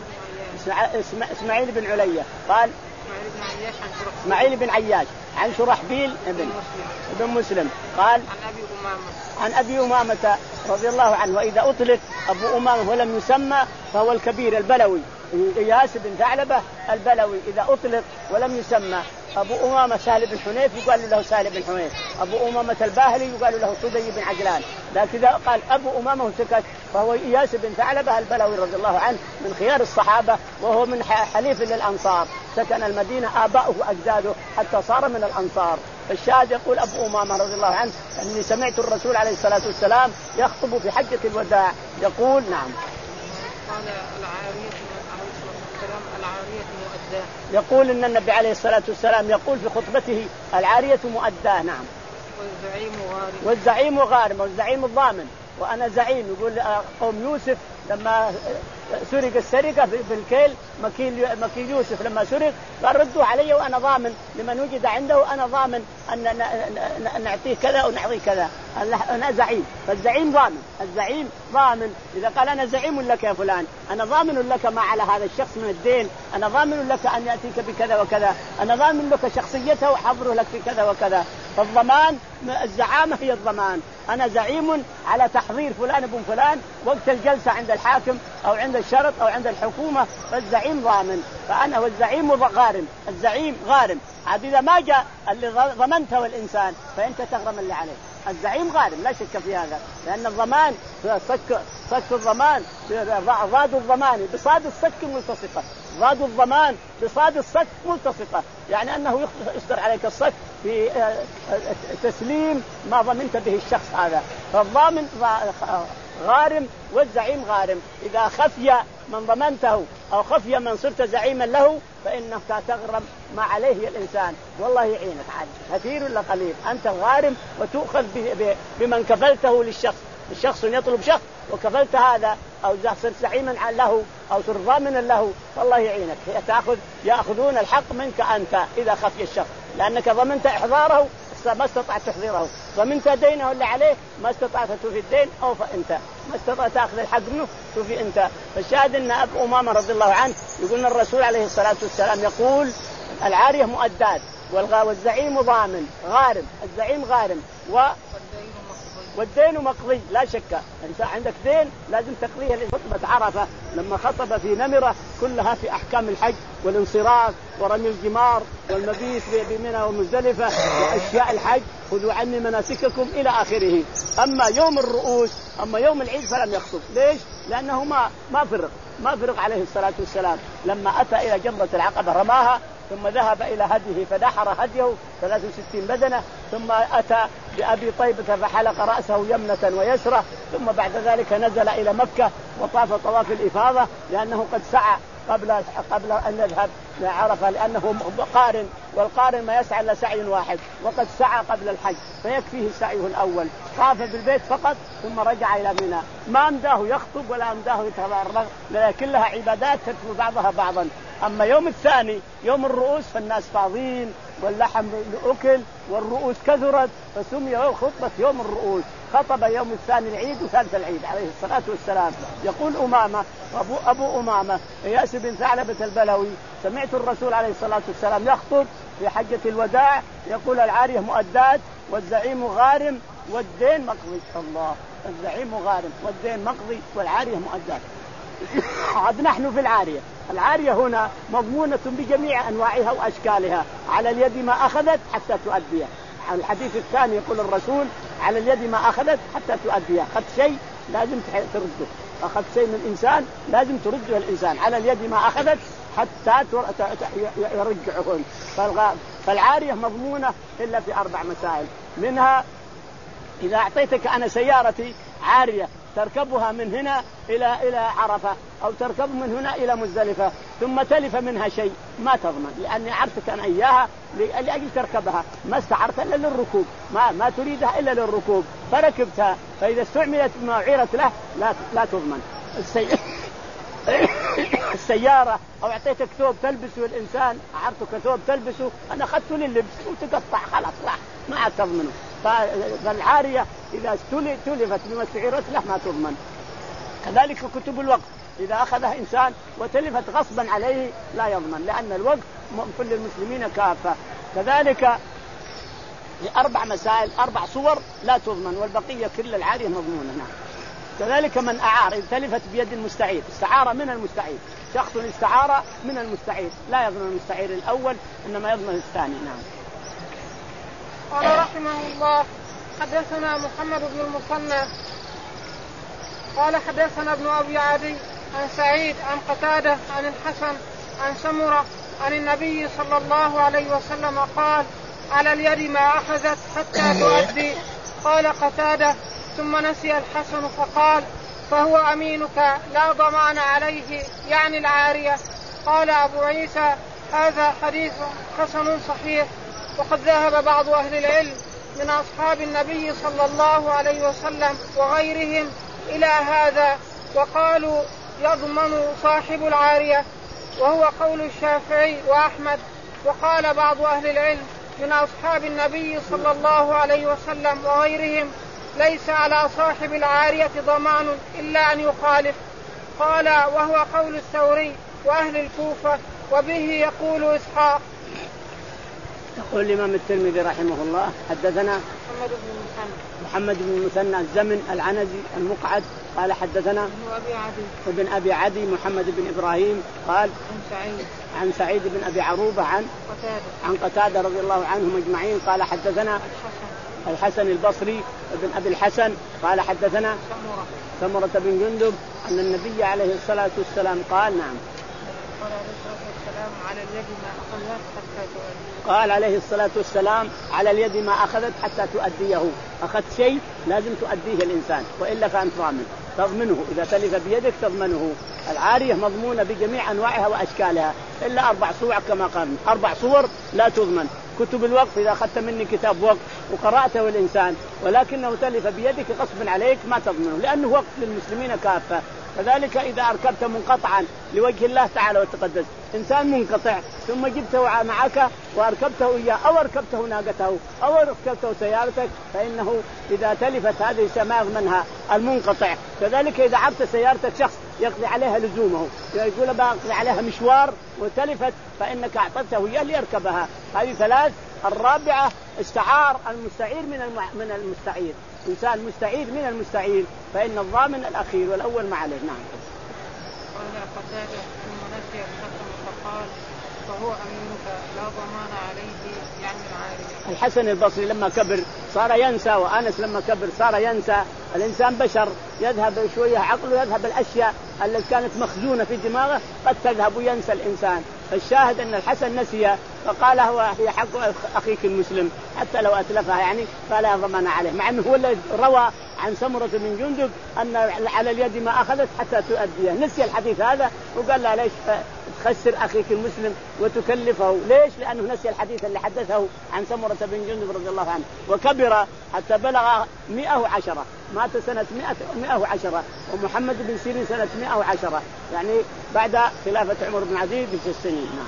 إسماعيل بن علية قال إسماعيل بن عياش عن شرحبيل بن ابن مسلم قال عن أبي أمامة عن أبي أمامة رضي الله عنه وإذا أطلق أبو أمامة ولم يسمى فهو الكبير البلوي إياس بن ثعلبة البلوي إذا أطلق ولم يسمى. أبو أمامة سهل بن حنيف يقال له سهل بن حنيف. أبو أمامة الباهلي يقال له صدي بن عجلان. لكن إذا قال أبو أمامة وسكت فهو إياس بن ثعلبة البلوي رضي الله عنه من خيار الصحابة وهو من حليف للأنصار سكن المدينة آباؤه وأجداده حتى صار من الأنصار. الشاهد يقول أبو أمامة رضي الله عنه أني سمعت الرسول عليه الصلاة والسلام يخطب في حجة الوداع يقول نعم قال العارية العارية مؤداة. يقول إن النبي عليه الصلاة والسلام يقول في خطبته العارية مؤداة. نعم. والزعيم غارم والزعيم غارم والزعيم الضامن وأنا زعيم. يقول قوم يوسف لما سرق السرقة بالكيل مكيل مكيل يوسف لما سرق قال ردوا علي وأنا ضامن لمن وجد عنده أنا ضامن أن نعطيه كذا ونعطيه كذا أنا زعيم. فالزعيم ضامن الزعيم ضامن إذا قال أنا زعيم لك يا فلان أنا ضامن لك ما على هذا الشخص من الدين أنا ضامن لك أن يأتيك بكذا وكذا أنا ضامن لك شخصيته وحضره لك في كذا وكذا. فالضمان الزعامة هي الضمان أنا زعيم على تحضير فلان بن فلان وقت الجلسة عند الحاكم أو عند الشرط أو عند الحكومة فالزعيم ضامن. فأنا والزعيم غارم الزعيم غارم عاد إذا ما جاء اللي ضمنته الإنسان فأنت تغرم اللي عليه. الزعيم غارم لا شك في هذا لأن الضمان صك صك الضمان ضاد الضمان بصاد الصك ملتصقة ضاد الضمان بصاد الصك ملتصقة يعني أنه يصدر عليك الصك في تسليم ما ضمنت به الشخص هذا. فالضامن غارم والزعيم غارم. إذا خفي من ضمنته أو خفي من صرت زعيما له فإنك تغرم ما عليه الإنسان والله يعينك عاد كثير ولا قليل أنت غارم وتؤخذ بمن كفلته للشخص. الشخص يطلب شخص وكفلت هذا أو صرت زعيما له أو صرت ضامنا له فالله يعينك تأخذ يأخذون الحق منك أنت إذا خفي الشخص لأنك ضمنت إحضاره ما استطعت تحضيره ضمنت دينه اللي عليه ما استطعت توفي الدين أو فأنت ما استطعت تأخذ الحق منه توفي أنت. فالشاهد أن أبو أمامة رضي الله عنه يقول الرسول عليه الصلاة والسلام يقول العارية مؤدات والزعيم ضامن غارم الزعيم غارم و والدين مقضي لا شك إذا عندك دين لازم تقضيه. خطبة عرفة لما خطب في نمرة كلها في أحكام الحج والانصراف ورمي الجمار والمبيت بمنى ومزدلفة وأشياء الحج خذوا عني مناسككم إلى آخره. أما يوم الرؤوس أما يوم العيد فلم يخطب. ليش؟ لأنه ما ما فرق ما فرق عليه الصلاة والسلام لما أتى إلى جمرة العقبة رماها ثم ذهب إلى هديه فدحر هديه ثلاث وستين بدنة ثم أتى بأبي طيبة فحلق رأسه يمنة ويسرة ثم بعد ذلك نزل إلى مكة وطاف طواف الإفاضة لأنه قد سعى قبل قبل أن يذهب عرفة لأنه قارن والقارن ما يسعى إلا سعي واحد وقد سعى قبل الحج فيكفيه سعيه الأول طاف بالبيت فقط ثم رجع إلى منى ما أمداه يخطب ولا أمداه يتبرع لكن لها عبادات تتبع بعضها بعضا. أما يوم الثاني يوم الرؤوس فالناس فاضين واللحم أكل والرؤوس كثرت فسمي خطبة يوم الرؤوس. خطب يوم الثاني العيد وثالث العيد عليه الصلاة والسلام. يقول أمامة أبو, أبو أمامة إياس بن ثعلبة البلوي سمعت الرسول عليه الصلاة والسلام يخطب في حجة الوداع يقول العارية مؤدات والزعيم غارم والدين مقضي. الله الزعيم غارم والدين مقضي والعارية مؤدات. عاد نحن في العارية العارية هنا مضمونة بجميع أنواعها وأشكالها على اليد ما أخذت حتى تؤديها. الحديث الثاني يقول الرسول على اليد ما أخذت حتى تؤديها. أخذت شيء لازم ترده أخذت شيء من الإنسان لازم ترده الإنسان على اليد ما أخذت حتى يرجعهن. فالعارية مضمونة إلا في أربع مسائل منها إذا أعطيتك أنا سيارتي عارية تركبها من هنا إلى إلى عرفة أو تركب من هنا إلى مزدلفة ثم تلف منها شيء ما تضمن لأني عرفتك أنا إياها لأجل تركبها ما استعرت إلا للركوب ما ما تريدها إلا للركوب فركبتها فإذا استعملت ما أعيرت له لا لا تضمن. السي... السيارة أو أعطيتك ثوب تلبسه الإنسان أعرتك ثوب تلبسه أنا أخذته لللبس وتقطع خلاص راح ما عاد تضمنه. فالعارية إذا تلفت بما استعيرت له ما تضمن. كذلك كتب الوقت إذا أخذها إنسان وتلفت غصبا عليه لا يضمن لأن الوقت كل المسلمين كافة. كذلك لأربع مسائل أربع صور لا تضمن والبقية كل العارية مضمونة. نعم. كذلك من أعار إذا تلفت بيد المستعير استعارة من المستعير شخص استعارة من المستعير لا يضمن المستعير الأول إنما يضمن الثاني. نعم. قال رحمه الله حدثنا محمد بن المثنى قال حدثنا ابن أبي عدي عن سعيد عن قتادة عن الحسن عن سمرة عن النبي صلى الله عليه وسلم قال على اليد ما أخذت حتى تؤدي. قال قتادة ثم نسي الحسن فقال فهو أمينك لا ضمان عليه يعني العارية. قال أبو عيسى هذا حديث حسن صحيح. وقد ذهب بعض أهل العلم من أصحاب النبي صلى الله عليه وسلم وغيرهم إلى هذا وقالوا يضمن صاحب العارية، وهو قول الشافعي وأحمد. وقال بعض أهل العلم من أصحاب النبي صلى الله عليه وسلم وغيرهم ليس على صاحب العارية ضمان إلا أن يخالف. قال وهو قول الثوري وأهل الكوفة، وبه يقول إسحاق. يقول الإمام الترمذي رحمه الله حدثنا محمد بن المثنى محمد بن المثنى الزمن العنزي المقعد قال حدثنا ابن أبي عدي ابن أبي عدي محمد بن إبراهيم قال عن سعيد عن سعيد بن أبي عروبة عن قتادة عن قتادة رضي الله عنهم أجمعين قال حدثنا الحسن الحسن البصري ابن أبي الحسن قال حدثنا سمرة سمرة بن جندب أن النبي عليه الصلاة والسلام قال نعم قال عليه الصلاة والسلام على اليد ما أخذت حتى تؤدي. قال عليه الصلاة والسلام على اليد ما أخذت حتى تؤديه. أخذت شيء لازم تؤديه الإنسان وإلا فأنت ضامن تضمنه. إذا تلف بيدك تضمنه. العارية مضمونة بجميع أنواعها وأشكالها إلا أربع صور كما قال أربع صور لا تضمن. كتب الوقف إذا أخذت مني كتاب وقف وقرأته الإنسان ولكنه تلف بيدك غصبا عليك ما تضمنه لأنه وقف للمسلمين كافة. كذلك إذا أركبت منقطعا لوجه الله تعالى وتقدس إنسان منقطع ثم جبته معك وأركبته إياه أو أركبته ناقته أو أركبته سيارتك فإنه إذا تلفت هذه السماغ منها المنقطع. كذلك إذا عبت سيارتك شخص يقضي عليها لزومه يقول بقضي عليها مشوار وتلفت فإنك أعطته إياه ليركبها. هذه ثلاث. الرابعة استعار المستعير من من المستعير. إنسان مستعير من المستعير فإن الضامن الأخير والأول ما عليه. نعم. قال قتادة ثم نسي الحسن فقال فهو أمينك لا ضمان عليه يعني العارية. الحسن البصري لما كبر صار ينسى وأنس لما كبر صار ينسى. الإنسان بشر يذهب شوية عقله يذهب الأشياء التي كانت مخزونة في دماغه قد تذهب وينسى الإنسان. فالشاهد أن الحسن نسي فقال هو هي حق أخيك المسلم حتى لو أتلفها يعني فلا ضمان عليه. مع أنه هو الذي روى عن سمرة بن جندب أن على اليد ما أخذت حتى تؤديه. نسي الحديث هذا وقال لا ليش تخسر أخيك المسلم وتكلفه. ليش؟ لأنه نسي الحديث اللي حدثه عن سمرة بن جندب رضي الله عنه. وكبر حتى بلغ مئة وعشرة مات سنة مئة وعشرة ومحمد بن سيرين سنة مئة وعشرة يعني بعد خلافة عمر بن عزيز بست سنين. نعم.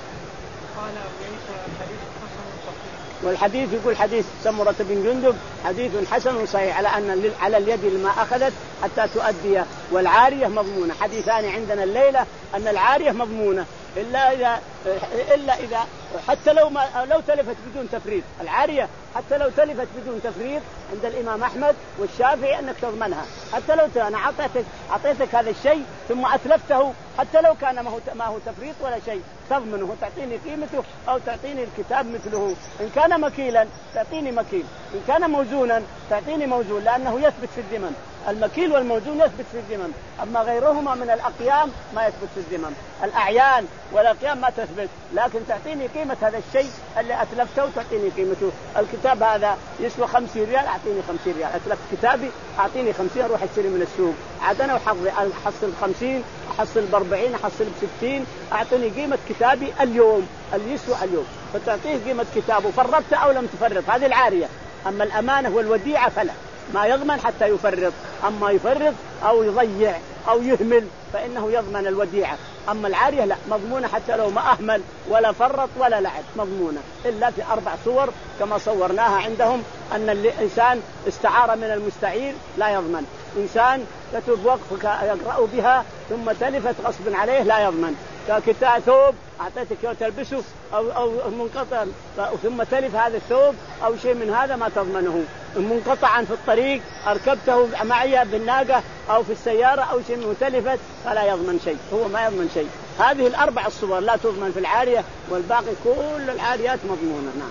قال أبو عيسى الحديث حسن صحيح. والحديث يقول حديث سمرة بن جندب حديث حسن صحيح على أن على اليد ما أخذت حتى تؤدي والعارية مضمونة. حديثان عندنا الليلة أن العارية مضمونة إلا إذا إلا إذا حتى لو ما لو تلفت بدون تفريط. العارية حتى لو تلفت بدون تفريط عند الإمام أحمد والشافعي أنك تضمنها. حتى لو أنا أعطيتك أعطيتك هذا الشيء ثم أتلفته حتى لو كان ما هو ما هو تفريط ولا شيء تضمنه تعطيني قيمته أو تعطيني الكتاب مثله. إن كان مكيلا تعطيني مكيل إن كان موزونا تعطيني موزون لأنه يثبت في الذمم. المكيل والموزون يثبت في الذمم أما غيرهما من الأقيام ما يثبت في الذمم. الأعيان والأقيام ما تثبت لكن تعطيني قيمة هذا الشيء اللي أتلفته تعطيني قيمته. الكتاب هذا يسوى خمسين ريال أعطيني خمسين ريال. أتلفت كتابي أعطيني خمسين أروح أشتري من السوق عاد أنا وحظي أحصل خمسين أحصل بأربعين أحصل بستين أعطيني قيمة كتابي اليوم اللي يسوى اليوم فتعطيه قيمة كتابه فرطت أو لم تفرط. هذه العارية. أما الأمانة والوديعة فلا ما يضمن حتى يفرط. أما يفرط أو يضيع أو يهمل فإنه يضمن الوديعة. أما العارية لا مضمونة حتى لو ما أهمل ولا فرط ولا لعب مضمونة إلا في أربع صور كما صورناها عندهم أن الإنسان استعار من المستعير لا يضمن. إنسان كتب وقف يقرأ بها ثم تلفت غصب عليه لا يضمن. ككتاب ثوب أعطيتك تلبسه أو أو منقطع ثم تلف هذا الثوب أو شيء من هذا ما تضمنه. منقطعا في الطريق أركبته معي بالناقة أو في السيارة أو شيء متلفت فلا يضمن شيء. هو ما يضمن شيء. هذه الأربع الصور لا تضمن في العارية والباقي كل العاريات مضمونة. نعم.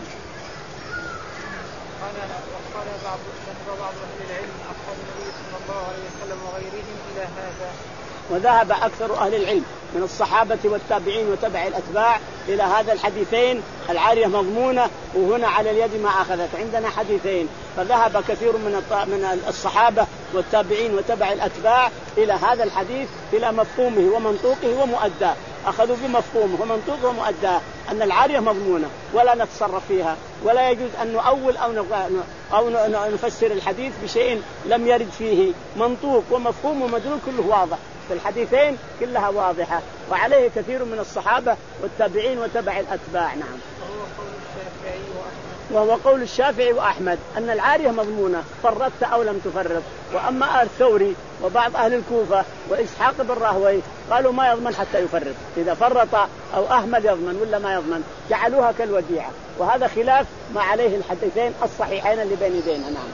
قال وقال بعض بعض أهل العلم أصحاب النبي صلى الله عليه وسلم وغيرهم إلى هذا. وذهب أكثر أهل العلم من الصحابة والتابعين وتبع الأتباع إلى هذا الحديثين العارية مضمونة وهنا على اليد ما أخذت. عندنا حديثين فذهب كثير من من الصحابة والتابعين وتبع الأتباع إلى هذا الحديث إلى مفهومه ومنطوقه ومؤداه. أخذوا بمفهومه ومنطوقه ومؤداه أن العارية مضمونة ولا نتصرف فيها، ولا يجوز أن نؤول أو أو نفسر الحديث بشيء لم يرد فيه منطوق ومفهوم ومدلول، كله واضح في الحديثين كلها واضحة، وعليه كثير من الصحابة والتابعين وتبع الأتباع. نعم. وهو قول الشافعي وأحمد أن العارية مضمونة فرطت أو لم تفرط. وأما الثوري وبعض أهل الكوفة وإسحاق بن راهويه قالوا ما يضمن حتى يفرط، إذا فرط أو أهمل يضمن ولا ما يضمن، جعلوها كالوديعة، وهذا خلاف ما عليه الحديثين الصحيحين اللي بين يدينا. نعم.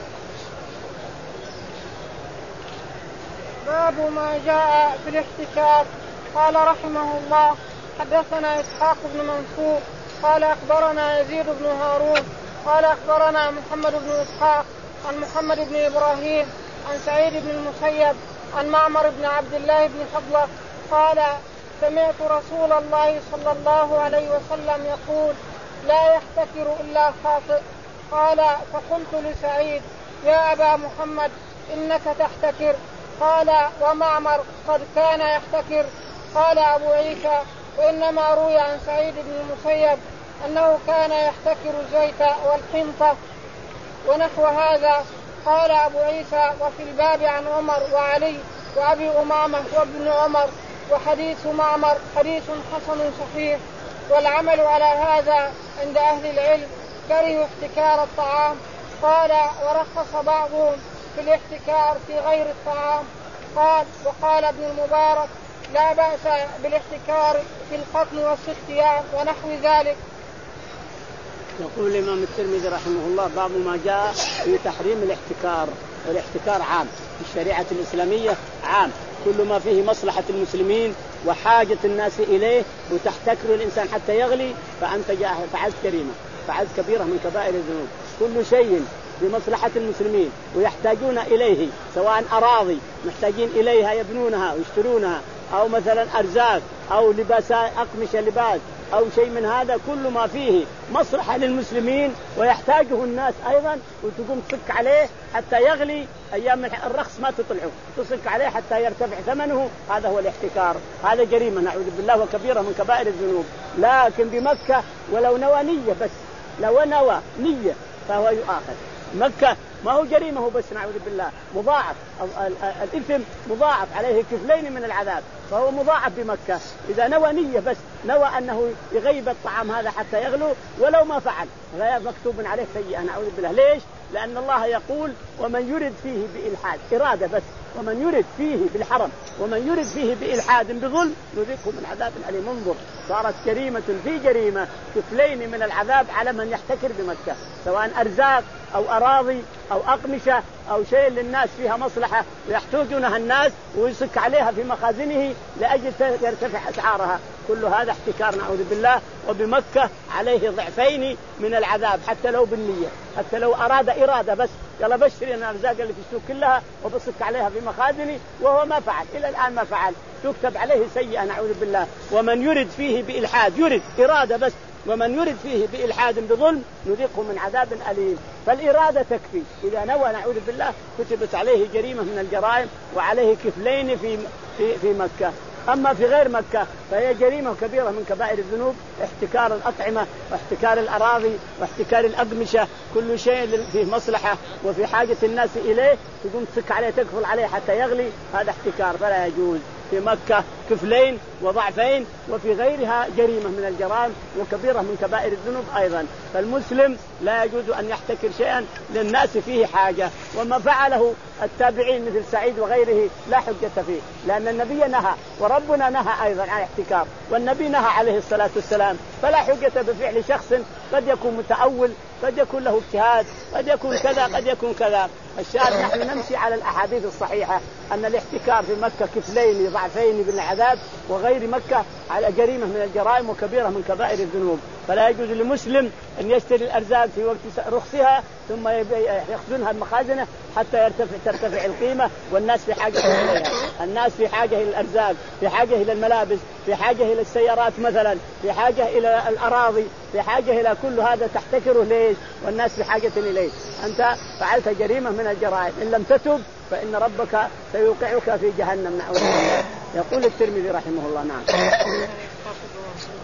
باب ما جاء في الاحتكاك. قال رحمه الله حدثنا إسحاق بن منصور قال أخبرنا يزيد بن هارون قال أخبرنا محمد بن إسحاق عن محمد بن إبراهيم عن سعيد بن المسيب عن معمر بن عبد الله بن فضلة قال سمعت رسول الله صلى الله عليه وسلم يقول لا يحتكر إلا خاطئ. قال فقلت لسعيد يا أبا محمد إنك تحتكر. قال ومعمر قد كان يحتكر. قال أبو عيسى وإنما روي عن سعيد بن المسيب أنه كان يحتكر الزيت والحنطة ونحو هذا. قال أبو عيسى وفي الباب عن عمر وعلي وأبي أمامة وابن عمر، وحديث معمر حديث حسن صحيح، والعمل على هذا عند أهل العلم كرهوا احتكار الطعام. قال ورخص بعضهم في الاحتكار في غير الطعام. قال وقال ابن المبارك لا بأس بالاحتكار في القطن والسقيان ونحو ذلك. يقول الإمام الترمذي رحمه الله باب ما جاء في تحريم الاحتكار. والاحتكار عام في الشريعة الإسلامية، عام كل ما فيه مصلحة المسلمين وحاجة الناس إليه وتحتكر الإنسان حتى يغلي فأنت فعلت جريمة، فعلت كبيرة من كبائر الذنوب. كل شيء بمصلحة المسلمين ويحتاجون إليه، سواء أراضي محتاجين إليها يبنونها ويشترونها، أو مثلا أرزاق أو لباس أقمشة لباس أو شيء من هذا، كل ما فيه مصلحة للمسلمين ويحتاجه الناس أيضا، وتقوم تصك عليه حتى يغلي. أيام الرخص ما تطلعه، تصك عليه حتى يرتفع ثمنه، هذا هو الاحتكار. هذا جريمة نعوذ بالله وكبيرة من كبائر الذنوب. لكن بمكة ولو نوى نية بس، لو نوى نية فهو يؤاخذ. مكة ما هو جريمة هو بس نعوذ بالله، مضاعف الإثم، مضاعف عليه كفلين من العذاب، فهو مضاعف بمكة. إذا نوى نية بس، نوى أنه يغيب الطعام هذا حتى يغلو ولو ما فعل، غير مكتوب عليه سيئة نعوذ بالله. ليش؟ لأن الله يقول ومن يرد فيه بإلحاد، إرادة بس، ومن يرد فيه بالحرم ومن يرد فيه بإلحاد بظلم نذيقه من عذاب أليم. انظر، صارت جريمة في جريمة، كفلين من العذاب على من يحتكر بمكة، سواء أرزاق أو أراضي أو أقمشة أو شيء للناس فيها مصلحة ويحتاجونها الناس ويسك عليها في مخازنه لأجل يرتفع أسعارها، كل هذا احتكار نعوذ بالله. وبمكة عليه ضعفين من العذاب حتى لو بالنية، حتى لو أراد إرادة بس، يلا بشري أن الأرزاق اللي في السوق كلها وبسك عليها في مخازني، وهو ما فعل، إلى الآن ما فعل، تكتب عليه سيئة نعوذ بالله. ومن يرد فيه بإلحاد، يرد إرادة بس، ومن يرد فيه بإلحاد بظلم نذيقه من عذاب أليم. فالإرادة تكفي، إذا نوى نعوذ بالله كتبت عليه جريمة من الجرائم وعليه كفلين في في في مكة. أما في غير مكة فهي جريمة كبيرة من كبائر الذنوب، احتكار الأطعمة واحتكار الأراضي واحتكار الأقمشة، كل شيء فيه مصلحة وفي حاجة الناس إليه تقوم تسك عليه تكفل عليه حتى يغلي، هذا احتكار فلا يجوز. في مكة كفلين وضعفين، وفي غيرها جريمة من الجرائم وكبيرة من كبائر الذنوب أيضا. فالمسلم لا يجوز أن يحتكر شيئا للناس فيه حاجة، وما فعله التابعين مثل سعيد وغيره لا حجة فيه، لأن النبي نهى وربنا نهى أيضا عن احتكار، والنبي نهى عليه الصلاة والسلام، فلا حجة بفعل شخص قد يكون متأول، قد يكون له اجتهاد، قد يكون كذا، قد يكون كذا. الشاهد نحن نمشي على الأحاديث الصحيحة أن الاحتكار في مكة كفلين ضعفين بالعذاب، وغير مكة على جريمة من الجرائم وكبيرة من كبائر الذنوب. فلا يجوز للمسلم أن يشتري الأرزاق في وقت رخصها ثم يخزنها المخازنة حتى يرتفع ترتفع القيمة، والناس في حاجة إليها، الناس في حاجة إلى الأرزاق، في حاجة إلى الملابس، في حاجة إلى السيارات مثلا، في حاجة إلى الأراضي، في حاجة إلى كل هذا تحتكره. ليش؟ والناس في حاجة إليه. أنت فعلت جريمة من الجرائم، إن لم تتب فإن ربك سيوقعك في جهنم نعوذ بالله. يقول الترمذي رحمه الله. نعم.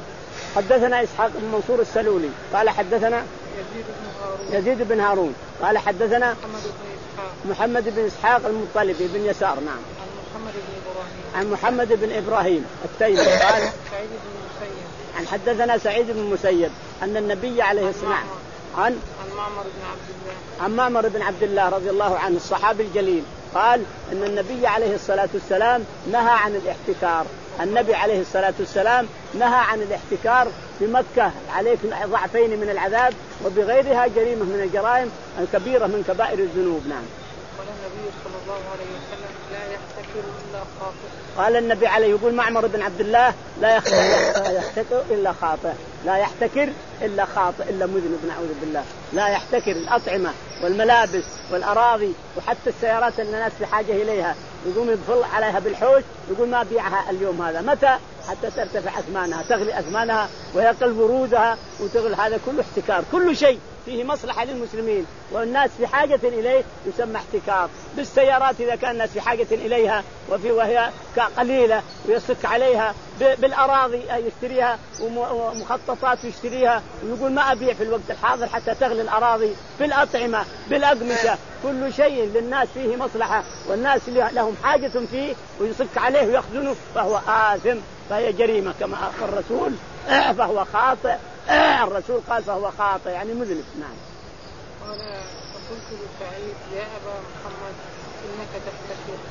حدثنا إسحاق بن منصور السلولي قال حدثنا يزيد بن هارون يزيد بن هارون قال حدثنا محمد بن إسحاق محمد بن إسحاق المطلبي بن يسار نعم عن محمد بن إبراهيم عن محمد بن إبراهيم التيمي قال سعيد بن المسيب عن حدثنا سعيد بن المسيب أن النبي عليه الصلاة والسلام عن عن معمر بن عبد الله عن معمر بن عبد الله رضي الله عنه الصحابي الجليل قال أن النبي عليه الصلاة والسلام نهى عن الاحتكار. النبي عليه الصلاة والسلام نهى عن الاحتكار في مكة عليك ضعفين من العذاب وبغيرها جريمة من الجرائم الكبيرة من كبائر الذنوب. نعم. قال النبي صلى الله عليه وسلم لا يحتكر إلا خاطئ. قال النبي عليه يقول معمر بن عبد الله لا يحتكر إلا خاطئ لا يحتكر إلا خاطئ إلا مذنب نعوذ بالله. لا يحتكر الأطعمة والملابس والأراضي وحتى السيارات اللي الناس في حاجة إليها يقوم يبفل عليها بالحوش يقول ما بيعها اليوم هذا متى حتى ترتفع أثمانها تغلي أثمانها ويقل بروزها وتغلي. هذا كله احتكار. كل شيء فيه مصلحة للمسلمين والناس في حاجة إليه يسمى احتكار. بالسيارات إذا كان الناس في حاجة إليها وفي وهي قليلة ويصك عليها بالأراضي يشتريها ومخططات يشتريها ويقول ما أبيع في الوقت الحاضر حتى تغلي الأراضي. بالأطعمة بالأقمشة كل شيء للناس فيه مصلحة والناس لهم حاجة فيه ويصك عليه ويخزنه فهو آثم فهي جريمة كما أخبر الرسول فهو خاطئ. الرسول قال فهو خاطئ يعني مذنب. نعم. قال فقلت لسعيد يا أبا محمد إنك تحتكر.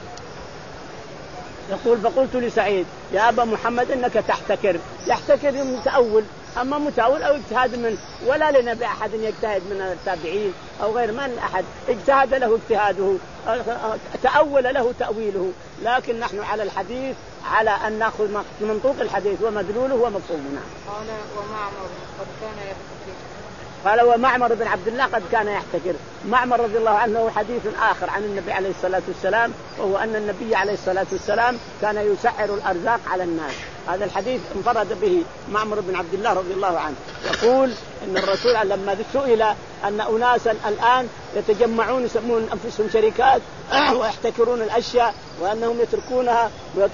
يقول فقلت لسعيد يا أبا محمد إنك تحتكر. يحتكر متأول أما متأول أو اجتهاد من ولا لنا بأحد يجتهد من التابعين أو غير من أحد اجتهد له اجتهاده تأول له تأويله. لكن نحن على الحديث على أن نأخذ منطوق الحديث ومدلوله ومفهومه. قال ومعمر قد كان يحتكر. قال ومعمر بن عبد الله قد كان يحتكر. معمر رضي الله عنه حديث آخر عن النبي عليه الصلاة والسلام وهو أن النبي عليه الصلاة والسلام كان يسعر الأرزاق على الناس. هذا الحديث انفرد به معمر بن عبد الله رضي الله عنه يقول إن الرسول لما سئل أن أناسا الآن يتجمعون يسمون أنفسهم شركات ويحتكرون الأشياء وأنهم يتركونها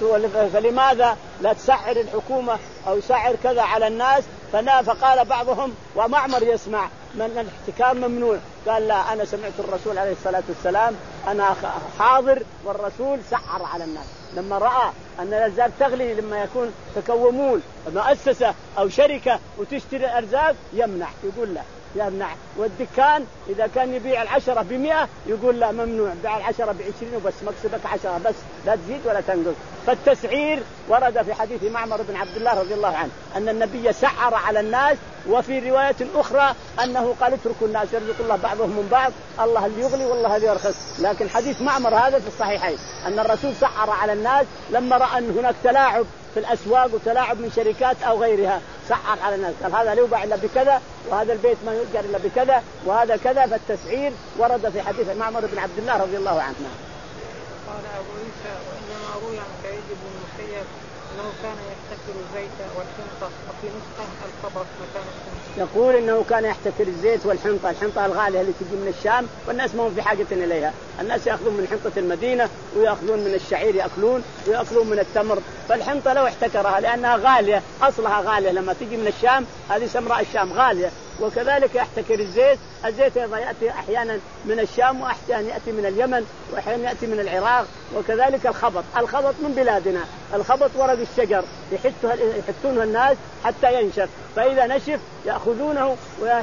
فلماذا لا تسعر الحكومة أو يسعر كذا على الناس فلا فقال بعضهم ومعمر يسمع من الاحتكار ممنوع. قال لا أنا سمعت الرسول عليه الصلاة والسلام أنا حاضر والرسول سعر على الناس لما رأى أن الأرزاق تغلي لما يكون تكومون مؤسسة أو شركة وتشتري الأرزاق يمنع يقول لا يمنع. والدكان إذا كان يبيع العشرة بمئة يقول لا ممنوع بيع العشرة بعشرين وبس مكسبك عشرة بس لا تزيد ولا تنقص. فالتسعير ورد في حديث معمر بن عبد الله رضي الله عنه أن النبي سعر على الناس. وفي رواية أخرى أنه قال اتركوا الناس يرزق الله بعضهم من بعض الله اللي يغلي والله اللي يرخص. لكن حديث معمر هذا في الصحيحين أن الرسول سعر على الناس لما رأى أن هناك تلاعب في الأسواق وتلاعب من شركات أو غيرها سعر على الناس قال هذا لا يباع إلا بكذا وهذا البيت ما يؤجر إلا بكذا وهذا كذا. فالتسعير ورد في حديث معمر بن عبد الله رضي الله عنه. قال أبو عيسى وإنما روي عن سعيد بن المسيب أنه كان يحتكر الزيت والحنطة وفي نسخة الخبط مكان الشمس. يقول إنه كان يحتكر الزيت والحنطة الحنطة الغالية اللي تجي من الشام والناس ما هم في حاجة إليها. الناس يأخذون من حنطة المدينة ويأخذون من الشعير يأكلون ويأكلون من التمر. فالحنطة لو احتكرها لأنها غالية أصلها غالية لما تجي من الشام هذه سمراء الشام غالية. وكذلك يحتكر الزيت. الزيت يأتي أحيانا من الشام وأحيانا يأتي من اليمن وأحيانا يأتي من العراق. وكذلك الخبط الخبط من بلادنا. الخبط ورق الشجر يحطونه الناس حتى ينشف فإذا نشف يأخذونه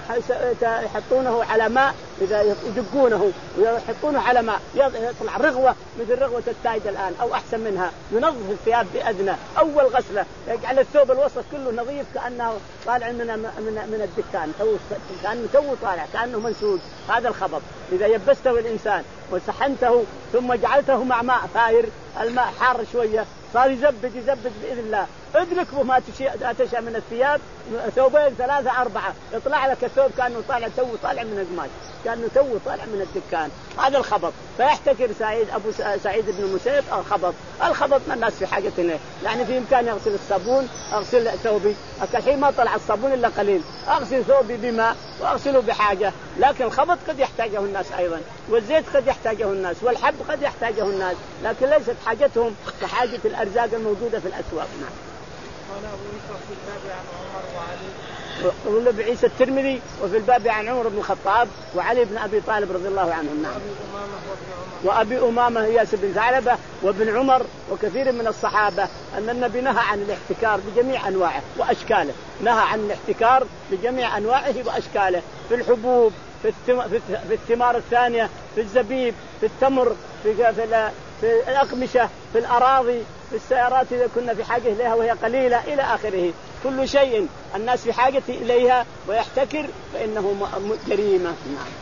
ويحطونه على ماء إذا يدقونه ويحطونه على ماء يطلع رغوة مثل رغوة التايد الآن أو أحسن منها. ينظف الثياب بأذنه أول غسلة يجعل الثوب الوسط كله نظيف كأنه طالع من من من الدكان كأنه تو طالع كأنه منسوج. هذا الخبط. إذا يبسته الإنسان وسحنته ثم جعلته مع ماء فاير الماء حار شوية صار يزبد يزبد بإذن الله ادرك ما تشاء من الثياب ثوبين ثلاثة أربعة يطلع لك الثوب كأنه طالع تو طالع من القماش كأنه تو طالع من الدكان. هذا الخبط. فيحتكر سعيد أبو سعيد بن المسيب الخبط. الخبط ما الناس في حاجة إليه يعني في إمكان يغسل الصابون أغسل ثوبي الحين ما طلع الصابون إلا قليل أغسل ثوبي بماء وأغسله بحاجة. لكن الخبط قد يحتاجه الناس أيضا والزيت قد يحتاجه الناس والحب قد يحتاجه الناس لكن ليست حاجتهم كحاجة الأرزاق الموجودة في الأسواق. نعم. قال أبو عيسى في الباب عن عمر وعلي. يقول ابن عيسى الترمذي وفي الباب عن عمر بن الخطاب وعلي بن ابي طالب رضي الله عنهم. نعم. وابي امامه اياس بن ثعلبه وابن عمر وكثير من الصحابه ان النبي نهى عن الاحتكار بجميع انواعه واشكاله، نهى عن الاحتكار بجميع انواعه واشكاله، في الحبوب، في الثم... في الثمار الثانيه، في الزبيب، في التمر، في في, في الاقمشه، في الاراضي، في السيارات إذا كنا في حاجه اليها وهي قليله الى اخره. كل شيء الناس في حاجة إليها ويحتكر فإنه جريمة. نعم.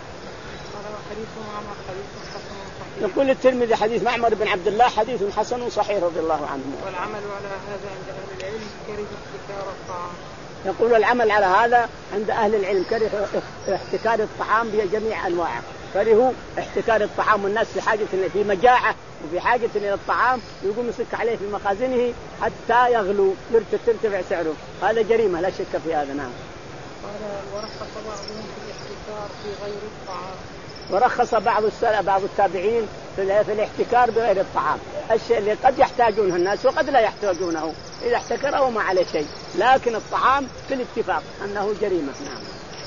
يقول الترمذي حديث معمر بن عبد الله حديث حسن صحيح رضي الله عنه. والعمل على هذا عند أهل العلم كره احتكار الطعام. يقول العمل على هذا عند أهل العلم كره احتكار الطعام بجميع أنواعه، كرهوا احتكار الطعام والناس في حاجة في مجاعة وفي حاجة إلى الطعام يقوم يسك عليه في مخازنه حتى يغلو يرتفع سعره، هذا جريمة لا شك في هذا. نعم. قال ورخص بعضهم في الاحتكار في غير الطعام. ورخص بعض السلف بعض التابعين في الاحتكار بغير الطعام، الشيء اللي قد يحتاجونه الناس وقد لا يحتاجونه إذا احتكره ما عليه شيء، لكن الطعام في الاتفاق أنه جريمة. نعم.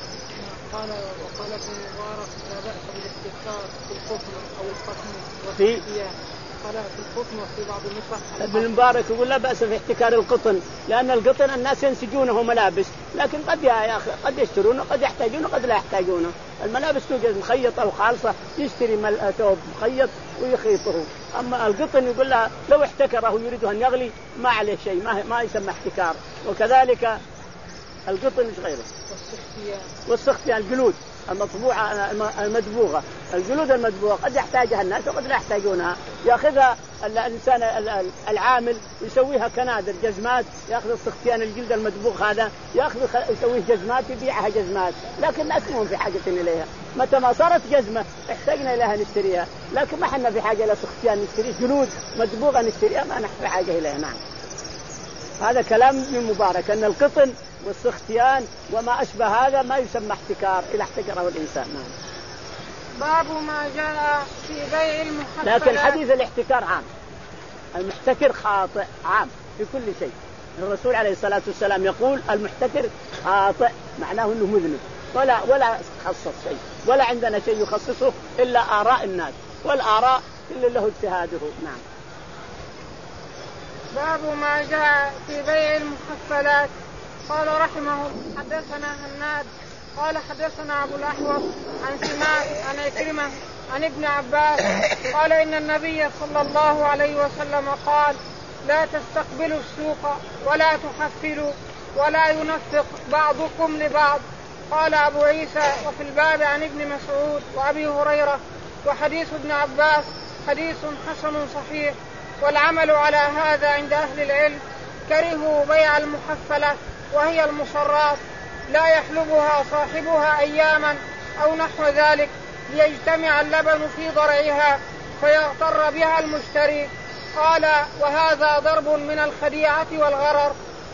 قال وقال ابن مبارك لا بأس بالاحتكار في القطن أو القطن في قال في القطن وفي بعض النسخ. ابن مبارك يقول لا بأس في احتكار القطن لأن القطن الناس ينسجونه ملابس، لكن قد يا أخي قد يشترونه قد يحتاجونه قد لا يحتاجونه. الملابس توجد مخيطة وخالصة يشتري ثوب مخيط ويخيطه، أما القطن يقول لها لو احتكره يريد أن يغلي ما عليه شيء، ما ما يسمى احتكار. وكذلك القطن مش غيره. والسختيان الجلود المطبوعة المدبوغة، الجلود المدبوغة قد يحتاجها الناس وقد لا يحتاجونها، يأخذها الإنسان العامل يسويها كنادر جزمات، يأخذ السختيان الجلد المدبوغ هذا يأخذ يسويه جزمات يبيعها جزمات، لكن الناس مهم في حاجة إليها. متى ما صارت جزمة احتاجنا إليها نشتريها، لكن ما حنا في حاجة إلى سختيان نشتري جلود مدبوغة نشتريها ما نحن في حاجة إليها. نعم. هذا كلام من مبارك أن القطن والسختيان وما أشبه هذا ما يسمى احتكار إذا احتكره الإنسان. نعم. باب ما جاء في بيع المحفلات. لكن حديث الاحتكار عام، المحتكر خاطئ عام في كل شيء. الرسول عليه الصلاة والسلام يقول المحتكر خاطئ معناه أنه مذنب، ولا ولا خصص شيء ولا عندنا شيء يخصصه إلا آراء الناس، والآراء إلا له اجتهاده. نعم. باب ما جاء في بيع المحفلات. قال رحمه الله حدثنا هناد قال حدثنا أبو الأحوص عن سماك عن عكرمة عن ابن عباس قال إن النبي صلى الله عليه وسلم قال لا تستقبلوا السوق ولا تحفلوا ولا ينفق بعضكم لبعض. قال أبو عيسى وفي الباب عن ابن مسعود وأبي هريرة وحديث ابن عباس حديث حسن صحيح. والعمل على هذا عند أهل العلم كرهوا بيع المحفلة وهي المصرات لا يحلبها صاحبها أياما أو نحو ذلك ليجتمع اللبن في ضرعها فيغتر بها المشتري. قال وهذا ضرب من الخديعة والغرر.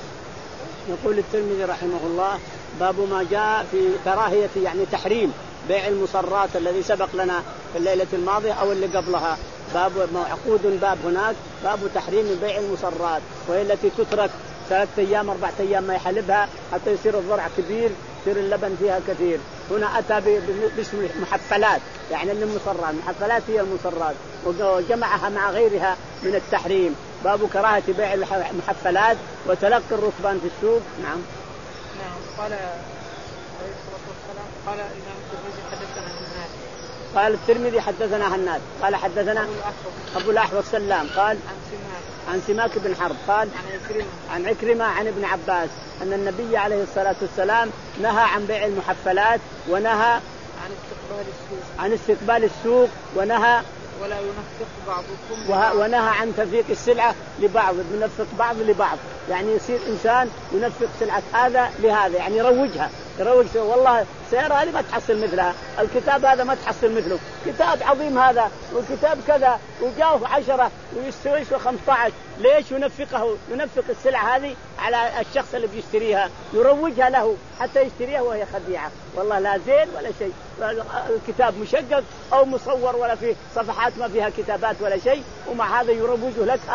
يقول الترمذي رحمه الله باب ما جاء في كراهية يعني تحريم بيع المصرات الذي سبق لنا في الليلة الماضية أو اللي قبلها، باب معقود باب هناك باب تحريم بيع المصرات وهي التي تترك ثلاثة أيام أربعة أيام ما يحلبها حتى يصير الضرع كبير يصير اللبن فيها كثير. هنا أتى باسم المحفلات يعني المصرات، المحفلات هي المصرات وجمعها مع غيرها من التحريم. باب كراهة بيع المحفلات وتلقي الركبان في السوق. نعم. نعم. قال عليه الصلاة والسلام قال الإمام الترمذي حدثنا هناد قال الترمذي حدثنا هناد قال حدثنا أبو الأحوص سلام قال عن سماك بن حرب قال عن عكرمة عن ابن عباس أن النبي عليه الصلاة والسلام نهى عن بيع المحفلات ونهى عن استقبال السوق عن استقبال السوق ونهى ولا ينفق بعضكم وه... ونهى عن تنفيق السلعة لبعض، ينفق بعض لبعض يعني يصير إنسان ينفق سلعة هذا لهذا يعني يروجها يروج والله سيارة هذه ما تحصل مثلها، الكتاب هذا ما تحصل مثله، كتاب عظيم هذا وكتاب كذا وجاوه عشرة ويستويش خمسة عشر، ليش ينفقه ينفق السلعة هذه على الشخص اللي بيشتريها يروجها له حتى يشتريها وهي خديعة والله لا زين ولا شيء، الكتاب مشقق أو مصور ولا فيه صفحات ما فيها كتابات ولا شيء ومع هذا يروجه لك، هذا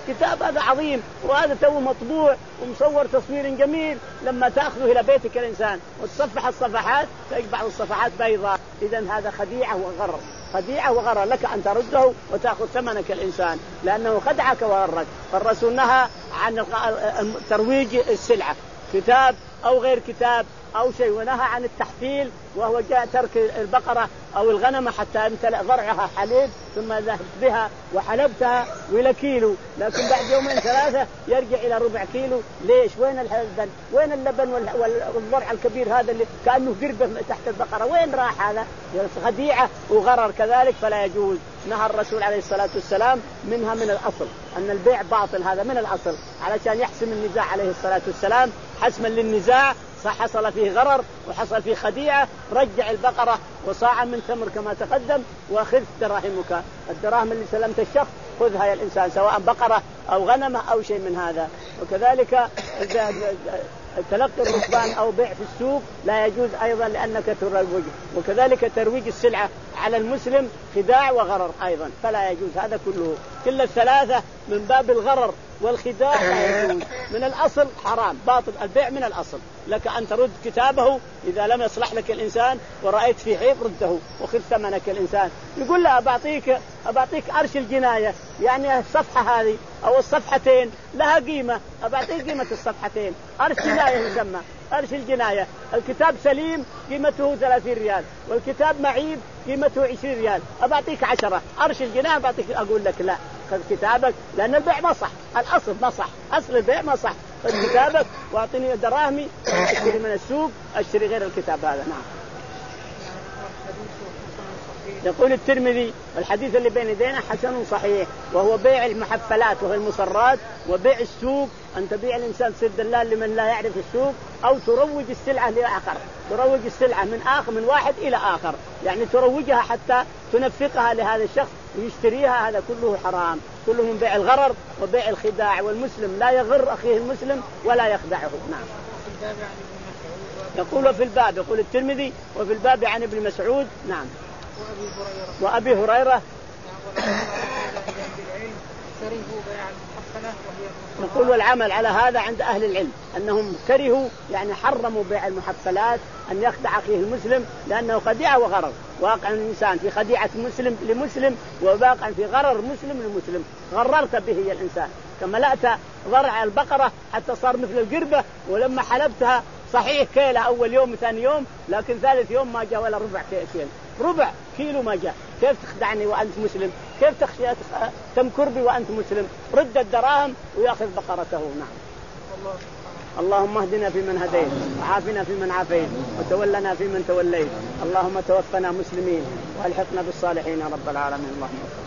كتاب هذا عظيم، وهذا تو مطبوع ومصور تصوير جميل، لما تأخذه إلى بيتك الإنسان وتصفح الصفحات تجد بعض الصفحات بيضاء. إذن هذا خديعة وغرر، خديعة وغرر، لك أن ترده وتأخذ ثمنك الإنسان لأنه خدعك وغرك. فالرسول نهى عن ترويج السلعة، كتاب أو غير كتاب أو شيء، ونهى عن التحفيل وهو جاء ترك البقرة أو الغنم حتى يمتلئ ضرعها حليب ثم ذهبت بها وحلبتها وإلى كيلو، لكن بعد يومين ثلاثة يرجع إلى ربع كيلو. ليش؟ وين اللبن؟ وين اللبن والضرع الكبير هذا اللي كأنه قربة تحت البقرة؟ وين راح هذا؟ خديعة وغرر كذلك، فلا يجوز. نهى الرسول عليه الصلاة والسلام منها من الأصل، أن البيع باطل، هذا من الأصل، علشان يحسم النزاع عليه الصلاة والسلام حسما للنزاع. حصل فيه غرر وحصل فيه خديعة، رجع البقرة وصاعا من تمر كما تقدم وخذ دراهمك، الدراهم اللي سلمت الشخص خذها يا الإنسان، سواء بقرة أو غنمة أو شيء من هذا. وكذلك تلقي الركبان أو بيع في السوق لا يجوز أيضا لأنك تروج. وكذلك ترويج السلعة على المسلم خداع وغرر أيضا، فلا يجوز. هذا كله كل الثلاثة من باب الغرر والخداع لا يجوز. من الأصل حرام باطل البيع من الأصل، لك أن ترد كتابه إذا لم يصلح لك الإنسان ورأيت فيه عيب رده وخذ ثمنك الإنسان. يقول لا أبعطيك أبعطيك أرش الجناية، يعني الصفحة هذه أو الصفحتين لها قيمة، أبعطيك قيمة الصفحتين، أرش جناية يسمى أرش الجناية. الكتاب سليم قيمته ثلاثين ريال والكتاب معيب قيمته عشرين ريال، أبعطيك عشرة. أرش الجناية أبعطيك، أقول لك لا، خذ كتابك لأن البيع ما صح، الأصل ما صح، أصل البيع ما صح، خذ كتابك وأعطني دراهمي أشتري من السوق أشتري غير الكتاب هذا. نعم. يقول الترمذي الحديث اللي بين يدينا حسن صحيح، وهو بيع المحفلات وهو المصرات، وبيع السوق أن تبيع الإنسان تصير دلال لمن لا يعرف السوق، أو تروج السلعة لآخر، تروج السلعة من آخر من واحد إلى آخر، يعني تروجها حتى تنفقها لهذا الشخص ويشتريها، هذا كله حرام، كله من بيع الغرر وبيع الخداع. والمسلم لا يغر أخيه المسلم ولا يخدعه. نعم. يقول في الباب، يقول الترمذي وفي الباب عن ابن مسعود. نعم. وأبي هريرة نقول والعمل على هذا عند أهل العلم أنهم كرهوا يعني حرموا بيع المحفلات، أن يخدع أخيه المسلم لأنه خديعة وغرر. واقع الإنسان في خديعة مسلم لمسلم وواقع في غرر مسلم لمسلم، غررت به يا الإنسان. كما لأت ضرع البقرة حتى صار مثل القربة، ولما حلبتها صحيح كيلة أول يوم ثاني يوم، لكن ثالث يوم ما جاء ولا ربع كيلو، ربع كيلو ما جاء. كيف تخدعني وأنت مسلم؟ كيف تخشى تمكر بي وأنت مسلم؟ رد الدراهم ويأخذ بقرته. نعم. اللهم اهدنا فيمن هديت وعافنا فيمن عافيت وتولنا فيمن توليت، اللهم توفنا مسلمين والحقنا بالصالحين رب العالمين. اللهم